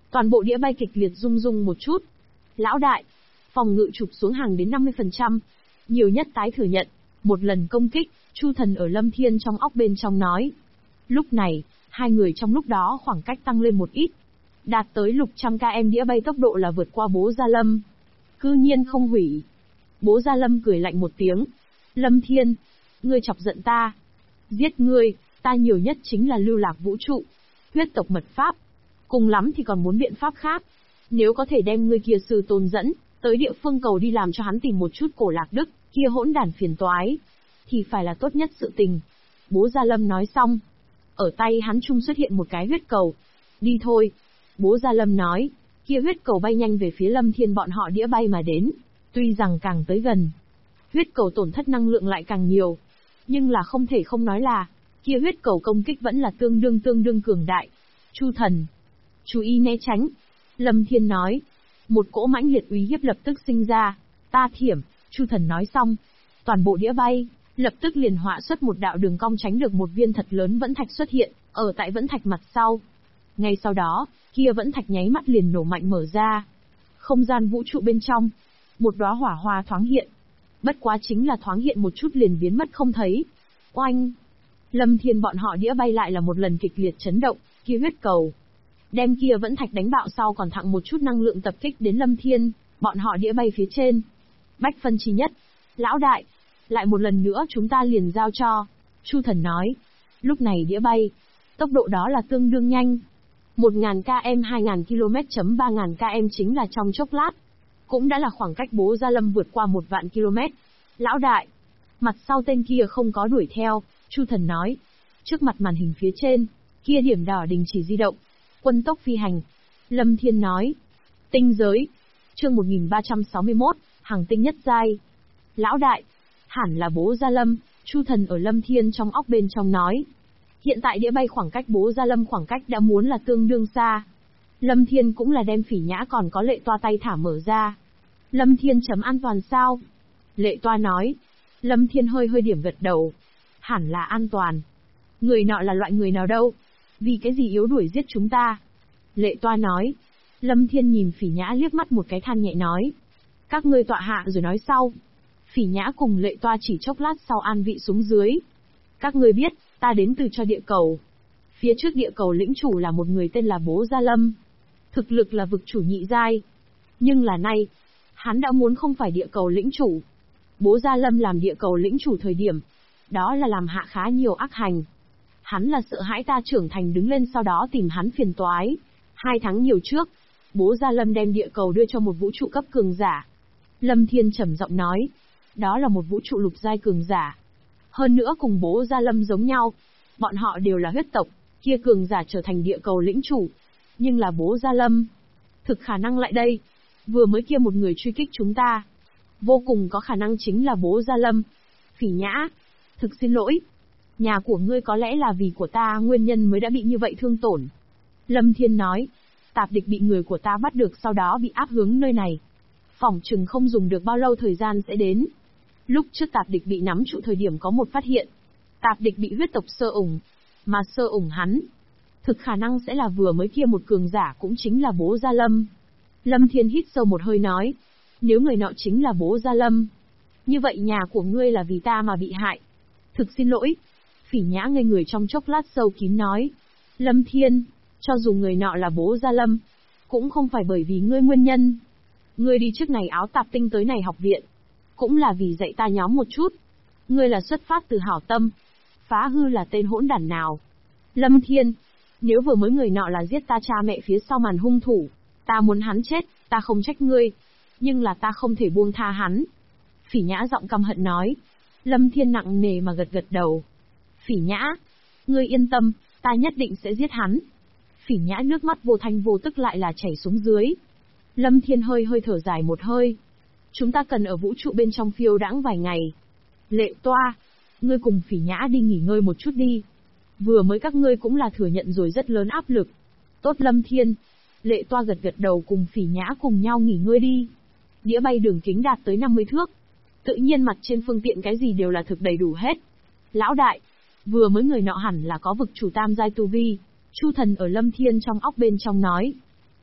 Toàn bộ đĩa bay kịch liệt rung rung một chút. Lão đại, phòng ngự chụp xuống hàng đến 50%. Nhiều nhất tái thừa nhận. Một lần công kích, Chu Thần ở Lâm Thiên trong óc bên trong nói. Lúc này, hai người trong lúc đó khoảng cách tăng lên một ít. Đạt tới lục trăm km đĩa bay tốc độ là vượt qua Bố Gia Lâm. Cư nhiên không hủy. Bố Gia Lâm cười lạnh một tiếng. Lâm Thiên, ngươi chọc giận ta. Giết ngươi, ta nhiều nhất chính là lưu lạc vũ trụ. Huyết tộc mật pháp. Cùng lắm thì còn muốn biện pháp khác. Nếu có thể đem ngươi kia sư tôn dẫn, tới địa phương cầu đi làm cho hắn tìm một chút cổ lạc đức, kia hỗn đản phiền toái, thì phải là tốt nhất sự tình. Bố Gia Lâm nói xong. Ở tay hắn trung xuất hiện một cái huyết cầu. Đi thôi. Bố Gia Lâm nói. Kia huyết cầu bay nhanh về phía Lâm Thiên bọn họ đĩa bay mà đến. Tuy rằng càng tới gần, huyết cầu tổn thất năng lượng lại càng nhiều. Nhưng là không thể không nói là, kia huyết cầu công kích vẫn là tương đương cường đại. Chu Thần, chú ý né tránh. Lâm Thiên nói. Một cỗ mãnh liệt uy hiếp lập tức sinh ra. Ta thiểm, Chu Thần nói xong. Toàn bộ đĩa bay, lập tức liền họa xuất một đạo đường cong tránh được một viên thật lớn vẫn thạch xuất hiện, ở tại vẫn thạch mặt sau. Ngay sau đó, kia vẫn thạch nháy mắt liền nổ mạnh mở ra. Không gian vũ trụ bên trong, một đóa hỏa hoa thoáng hiện. Bất quá chính là thoáng hiện một chút liền biến mất không thấy. Oanh! Lâm Thiên bọn họ đĩa bay lại là một lần kịch liệt chấn động, kia huyết cầu. Đem kia vẫn thạch đánh bạo sau còn thặng một chút năng lượng tập kích đến Lâm Thiên, bọn họ đĩa bay phía trên. Bách phân chi nhất. Lão đại, lại một lần nữa chúng ta liền giao cho. Chu Thần nói. Lúc này đĩa bay, tốc độ đó là tương đương nhanh. 1000 km 2000 km 3000 km chính là trong chốc lát. Cũng đã là khoảng cách Bố Gia Lâm vượt qua 1 vạn km. Lão đại, mặt sau tên kia không có đuổi theo, Chu Thần nói. Trước mặt màn hình phía trên, kia điểm đỏ đình chỉ di động. Quân tốc phi hành. Lâm Thiên nói. Tinh giới. Chương 1361, hàng tinh nhất giai. Lão đại, hẳn là Bố Gia Lâm, Chu Thần ở Lâm Thiên trong óc bên trong nói. Hiện tại đĩa bay khoảng cách Bố Gia Lâm khoảng cách đã muốn là tương đương xa. Lâm Thiên cũng là đem Phỉ Nhã còn có Lệ Toa tay thả mở ra. Lâm Thiên chấm an toàn sao? Lệ Toa nói. Lâm Thiên hơi điểm gật đầu. Hẳn là an toàn. Người nọ là loại người nào đâu? Vì cái gì yếu đuổi giết chúng ta? Lệ Toa nói. Lâm Thiên nhìn Phỉ Nhã liếc mắt một cái than nhẹ nói. Các ngươi tọa hạ rồi nói sau. Phỉ Nhã cùng Lệ Toa chỉ chốc lát sau an vị xuống dưới. Các ngươi biết, ta đến từ cho địa cầu. Phía trước địa cầu lĩnh chủ là một người tên là Bố Gia Lâm. Thực lực là vực chủ nhị giai. Nhưng là nay, hắn đã muốn không phải địa cầu lĩnh chủ. Bố Gia Lâm làm địa cầu lĩnh chủ thời điểm, đó là làm hạ khá nhiều ác hành. Hắn là sợ hãi ta trưởng thành đứng lên sau đó tìm hắn phiền toái. 2 tháng nhiều trước, Bố Gia Lâm đem địa cầu đưa cho một vũ trụ cấp cường giả. Lâm Thiên trầm giọng nói, đó là một vũ trụ lục giai cường giả. Hơn nữa cùng Bố Gia Lâm giống nhau, bọn họ đều là huyết tộc, kia cường giả trở thành địa cầu lĩnh chủ. Nhưng là Bố Gia Lâm, thực khả năng lại đây, vừa mới kia một người truy kích chúng ta. Vô cùng có khả năng chính là Bố Gia Lâm. Phỉ Nhã, thực xin lỗi. Nhà của ngươi có lẽ là vì của ta nguyên nhân mới đã bị như vậy thương tổn. Lâm Thiên nói, tạp địch bị người của ta bắt được sau đó bị áp hướng nơi này. Phỏng chừng không dùng được bao lâu thời gian sẽ đến. Lúc trước tạp địch bị nắm trụ thời điểm có một phát hiện. Tạp địch bị huyết tộc sơ ủng. Mà sơ ủng hắn, thực khả năng sẽ là vừa mới kia một cường giả cũng chính là Bố Gia Lâm. Lâm Thiên hít sâu một hơi nói, nếu người nọ chính là Bố Gia Lâm, như vậy nhà của ngươi là vì ta mà bị hại. Thực xin lỗi. Phỉ Nhã ngây người trong chốc lát sâu kín nói, Lâm Thiên, cho dù người nọ là Bố Gia Lâm, cũng không phải bởi vì ngươi nguyên nhân. Ngươi đi trước này áo tạp tinh tới này học viện, cũng là vì dạy ta nhóm một chút. Ngươi là xuất phát từ hảo tâm, phá hư là tên hỗn đản nào. Lâm Thiên, nếu vừa mới người nọ là giết ta cha mẹ phía sau màn hung thủ, ta muốn hắn chết, ta không trách ngươi, nhưng là ta không thể buông tha hắn. Phỉ Nhã giọng căm hận nói. Lâm Thiên nặng nề mà gật đầu. Phỉ Nhã, ngươi yên tâm, ta nhất định sẽ giết hắn. Phỉ Nhã nước mắt vô thanh vô tức lại là chảy xuống dưới. Lâm Thiên hơi thở dài một hơi. Chúng ta cần ở vũ trụ bên trong phiêu đãng vài ngày. Lệ Toa, ngươi cùng Phỉ Nhã đi nghỉ ngơi một chút đi. Vừa mới các ngươi cũng là thừa nhận rồi rất lớn áp lực. Tốt Lâm Thiên. Lệ Toa gật đầu cùng Phỉ Nhã cùng nhau nghỉ ngơi đi. Đĩa bay đường kính đạt tới 50 thước. Tự nhiên mặt trên phương tiện cái gì đều là thực đầy đủ hết. Lão đại, vừa mới người nọ hẳn là có vực chủ tam giai tu vi. Chu Thần ở Lâm Thiên trong óc bên trong nói.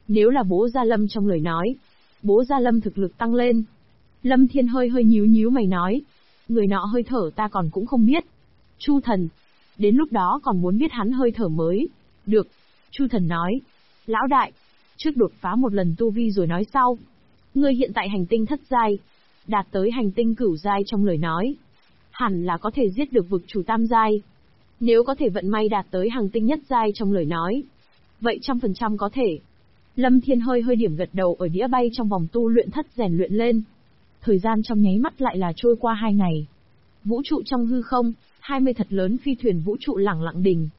Nếu là bố Gia Lâm trong lời nói, bố Gia Lâm thực lực tăng lên. Lâm Thiên hơi hơi nhíu nhíu mày nói, người nọ hơi thở ta còn cũng không biết. Chu Thần, đến lúc đó còn muốn biết hắn hơi thở mới. Được, Chu Thần nói, lão đại, trước đột phá một lần tu vi rồi nói sau. Ngươi hiện tại hành tinh thất giai, đạt tới hành tinh cửu giai trong lời nói, hẳn là có thể giết được vực chủ tam giai. Nếu có thể vận may đạt tới hành tinh nhất giai trong lời nói, vậy 100% có thể. Lâm Thiên hơi hơi điểm gật đầu ở đĩa bay trong vòng tu luyện thất rèn luyện lên. Thời gian trong nháy mắt lại là trôi qua 2 ngày. Vũ trụ trong hư không, 20 thật lớn phi thuyền vũ trụ lẳng lặng đình.